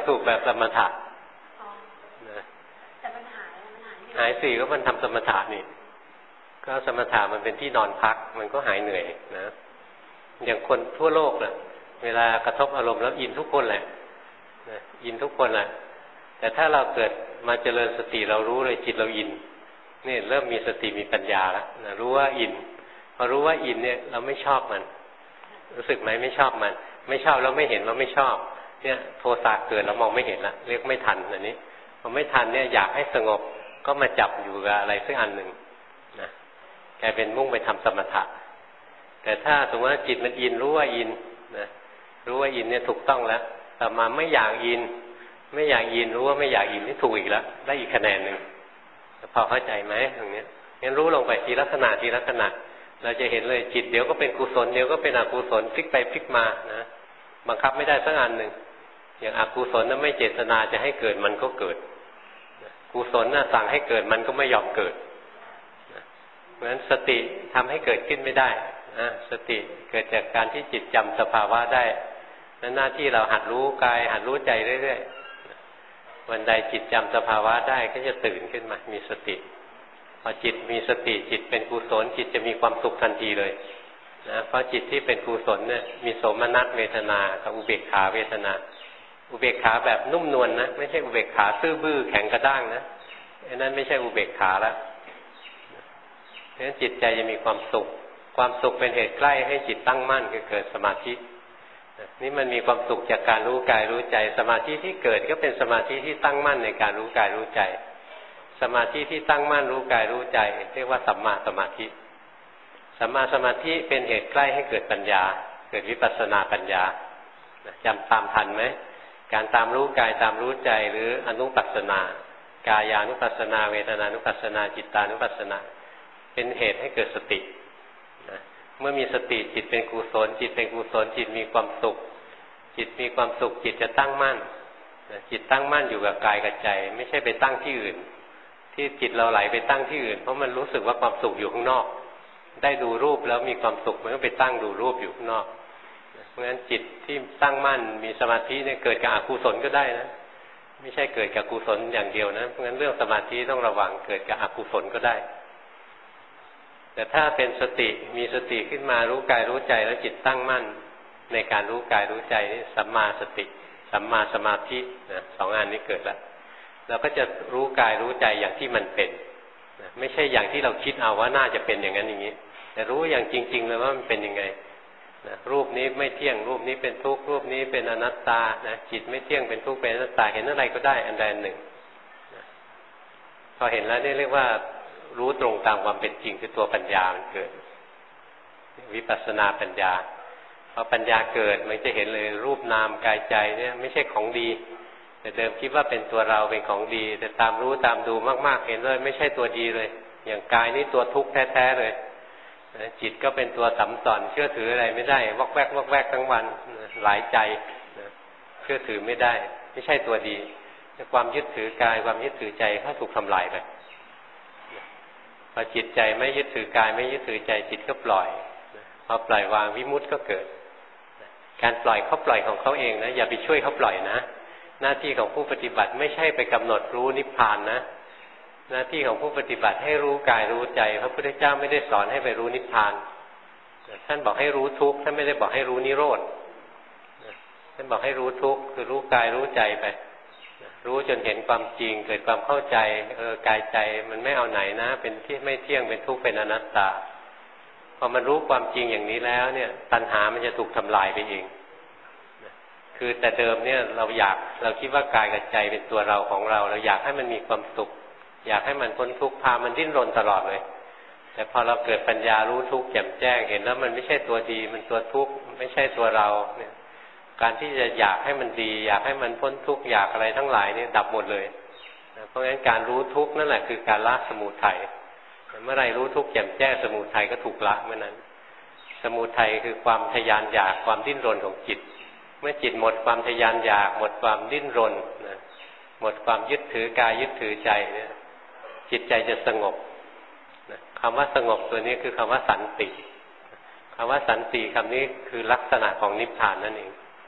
ถูกแบบสมถะนะแต่มันหายสิก็มันทำสมถะนี่ก็สมถะมันเป็นที่นอนพักมันก็หายเหนื่อยนะอย่างคนทั่วโลกน่ะเวลากระทบอารมณ์แล้วอินทุกคนแหละนะอินทุกคนแหละแต่ถ้าเราเกิดมาเจริญสติเรารู้เลยจิตเราอินนี่เริ่มมีสติมีปัญญาแล้วนะรู้ว่าอินพอรู้ว่าอินเนี่ยเราไม่ชอบมันรู้สึกไหมไม่ชอบมันไม่ชอบแล้วไม่เห็นว่าไม่ชอบเนี่ยโทสะเกิดแล้วมองไม่เห็นละเรียกไม่ทันอันนี้พอไม่ทันเนี่ยอยากให้สงบก็มาจับอยู่กับอะไรสักอันหนึ่งนะกลายเป็นมุ่งไปทำสมถะแต่ถ้าสมมติว่าจิตมันอินรู้ว่าอินนะรู้ว่าอินเนี่ยถูกต้องแล้วแต่มาไม่อยากอินไม่อยากอินรู้ว่าไม่อยากอินนี่ถูกอีกแล้วได้อีกคะแนนหนึ่งพอเข้าใจไหมตรงนี้งั้นรู้ลงไปทีละขณะทีละขณะเราจะเห็นเลยจิตเดี๋ยวก็เป็นกุศลเดี๋ยวก็เป็นอกุศลพลิกไปพลิกมานะบังคับไม่ได้สักอันหนึ่งอย่างอกุศลนั้นไม่เจตนาจะให้เกิดมันก็เกิดกุศลน่ะสั่งให้เกิดมันก็ไม่ยอมเกิดเพราะฉะนั้นสติทำให้เกิดขึ้นไม่ได้สติเกิดจากการที่จิตจำสภาวะได้นั้นหน้าที่เราหัดรู้กายหัดรู้ใจเรื่อยๆวันใดจิตจำสภาวะได้ก็จะตื่นขึ้นมามีสติพอจิตมีสติจิตเป็นกุศลจิตจะมีความสุขทันทีเลยนะเพราะจิตที่เป็นกุศลเนี่ยมีโสมนัสเวทนากับอุเบกขาเวทนาอุเบกขาแบบนุ่มนวล นะไม่ใช่อุเบกขาซื่อบื้อแข็งกระด้างนะอันนั้นไม่ใช่อุเบกขาแล้วเพราะฉะนั้นจิตใจจะมีความสุขความสุขเป็นเหตุใกล้ให้จิตตั้งมั่นเกิดสมาธินี่มันมีความสุขจากการรู้กายรู้ใจสมาธิที่เกิดก็เป็นสมาธิที่ตั้งมั่นในการรู้กายรู้ใจสมาธิที่ตั้งมั่นรู้กายรู้ใจเรียกว่าสัมมาสมาธิสัมมาสมาธิเป็นเหตุใกล้ให้เกิดปัญญาเกิดวิปัสสนาปัญญาจำตามทันไหมการตามรู้กายตามรู้ใจหรืออนุปัสสนากายานุปัสสนาเวทนานุปัสสนาจิตานุปัสสนาเป็นเหตุให้เกิดสติเมื่อมีสติจิตเป็นกุศลจิตเป็นกุศลจิตมีความสุขจิตมีความสุขจิตจะตั้งมั่นจิตตั้งมั่นอยู่กับกายกับใจไม่ใช่ไปตั้งที่อื่นที่จิตเราไหลไปตั้งที่อื่นเพราะมันรู้สึกว่าความสุขอยู่ข้างนอกได้ดูรูปแล้วมีความสุขมันก็ไปตั้งดูรูปอยู่ข้างนอกเพราะฉะนั้นจิตที่ตั้งมั่นมีสมาธิเนี่ยเกิดกับอกุศลก็ได้นะไม่ใช่เกิดกับกุศลอย่างเดียวนะเพราะฉะนั้นเรื่องสมาธิต้องระวังเกิดกับอกุศลก็ได้แต่ถ้าเป็นสติมีสติขึ้นมารู้กายรู้ใจแล้วจิตตั้งมั่นในการรู้กายรู้ใจนี่สัมมาสติสัมมาสมาธินะสองอันนี้เกิดแล้วเราก็จะรู้กายรู้ใจอย่างที่มันเป็นไม่ใช่อย่างที่เราคิดเอาว่าน่าจะเป็นอย่างนั้นอย่างนี้แต่รู้อย่างจริงๆเลยว่ามันเป็นยังไงรูปนี้ไม่เที่ยงรูปนี้เป็นทุกข์รูปนี้เป็นอนัตตานะจิตไม่เที่ยงเป็นทุกข์เป็นอนัตตาเห็นอะไรก็ได้อันใดอันหนึ่งพอเห็นแล้วนี่เรียกว่ารู้ตรงตามความเป็นจริงคือตัวปัญญามันเกิดวิปัสสนาปัญญาพอปัญญาเกิดมันจะเห็นเลยรูปนามกายใจเนี่ยไม่ใช่ของดีแต่เดิมคิดว่าเป็นตัวเราเป็นของดีแต่ตามรู้ตามดูมากๆเห็นเลยไม่ใช่ตัวดีเลยอย่างกายนี่ตัวทุกข์แท้ๆเลยจิตก็เป็นตัวสัมสอนเชื่อถืออะไรไม่ได้วอกแวกวอกแวกทั้งวันหลายใจเชื่อถือไม่ได้ไม่ใช่ตัวดีความยึดถือกายความยึดถือใจเขาถูกทำลายไปพอจิตใจไม่ยึดถือกายไม่ยึดถือใจจิตก็ปล่อยพอปล่อยวางวิมุตติก็เกิดการปล่อยเขาปล่อยของเขาเองนะอย่าไปช่วยเขาปล่อยนะหน้าที่ของผู้ปฏิบัติไม่ใช่ไปกำหนดรู้นิพพานนะหน้าที่ของผู้ปฏิบัติให้รู้กายรู้ใจพระพุทธเจ้าไม่ได้สอนให้ไปรู้นิพพานท่านบอกให้รู้ทุกข์ท่านไม่ได้บอกให้รู้นิโรธท่านบอกให้รู้ทุกข์คือรู้กายรู้ใจไปรู้จนเห็นความจริงเกิดความเข้าใจกายใจมันไม่เอาไหนนะเป็นที่ไม่เที่ยงเป็นทุกข์เป็นอนัตตาพอมันรู้ความจริงอย่างนี้แล้วเนี่ยตัณหามันจะถูกทำลายไปเองคือแต่เดิมเนี่ยเราคิดว่ากายกับใจเป็นตัวเราของเราอยากให้มันมีความสุขอยากให้มันพ้นทุกข์พามันดิ้นรนตลอดเลยแต่พอเราเกิดปัญญารู้ทุกข์แจ่มแจ้งเห็นแล้วมันไม่ใช่ตัวดีมันตัวทุกข์ไม่ใช่ตัวเราเนี่ยการที่จะอยากให้มันดีอยากให้มันพ้นทุกข์อยากอะไรทั้งหลายเนี่ยดับหมดเลยเพราะงั้นการรู้ทุกข์นั่นแหละคือการละสมุทัยเมื่อไรรู้ทุกข์แจ่มแจ้งสมุทัยก็ถูกละเมื่อนั้นสมุทัยคือความทยานอยากความดิ้นรนของจิตเมื่อจิตหมดความทยานอยากหมดความดิ้นรนหมดความยึดถือกายยึดถือใจเนี่ยจิตใจจะสงบคำว่าสงบตัวนี้คือคำว่าสันติคำว่าสันติคำนี้คือลักษณะของนิพพานนั่นเอง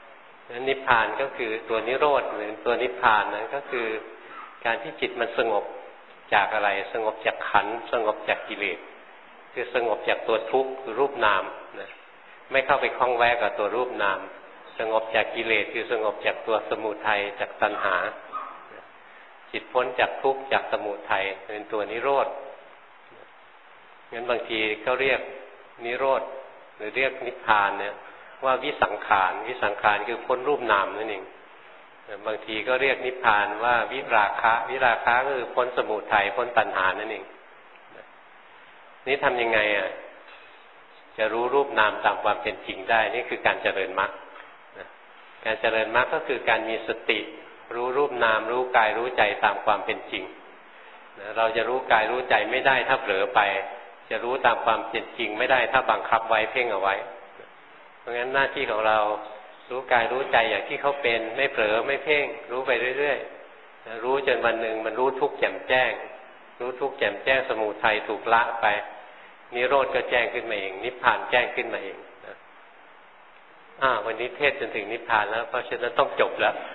นิพพานก็คือตัวนิโรธหรือตัวนิพพานนั้นก็คือการที่จิตมันสงบจากอะไรสงบจากขันธ์สงบจากกิเลสคือสงบจากตัวทุกข์คือรูปนามนะไม่เข้าไปคล้องแวะกับตัวรูปนามสงบจากกิเลสคือสงบจากตัวสมุทัยจากตัณหาจิตพ้นจากทุกข์จากสมุทัยเป็นตัวนิโรธงั้นบางทีเขาเรียกนิโรธหรือเรียกนิพพานเนี่ยว่าวิสังขารวิสังขารคือพ้นรูปนามนั่นเองบางทีก็เรียกนิพพานว่าวิราคะวิราคะก็คือพ้นสมุทัยพ้นตัณหานั่นเองนี่ทำยังไงจะรู้รูปนามตามความเป็นจริงได้นี่คือการเจริญมรรคการเจริญมรรคก็คือการมีสติรู้รูปนามรู้กายรู้ใจตามความเป็นจริงเราจะรู้กายรู้ใจไม่ได้ถ้าเผลอไปจะรู้ตามความเป็นจริงไม่ได้ถ้าบังคับไว้เพ่งเอาไว้เพราะงั้นหน้าที่ของเรารู้กายรู้ใจอย่างที่เขาเป็นไม่เผลอไม่เพ่งรู้ไปเรื่อยๆรู้จนวันหนึ่งมันรู้ทุกข์แจ่มแจ้งรู้ทุกข์แจ่มแจ้งสมุทัยถูกละไปนิโรธก็แจ้งขึ้นมาเองนิพพานแจ้งขึ้นมาเองวันนี้เทศจนถึงนิพพานแล้วเพราะฉะนั้นต้องจบแล้ว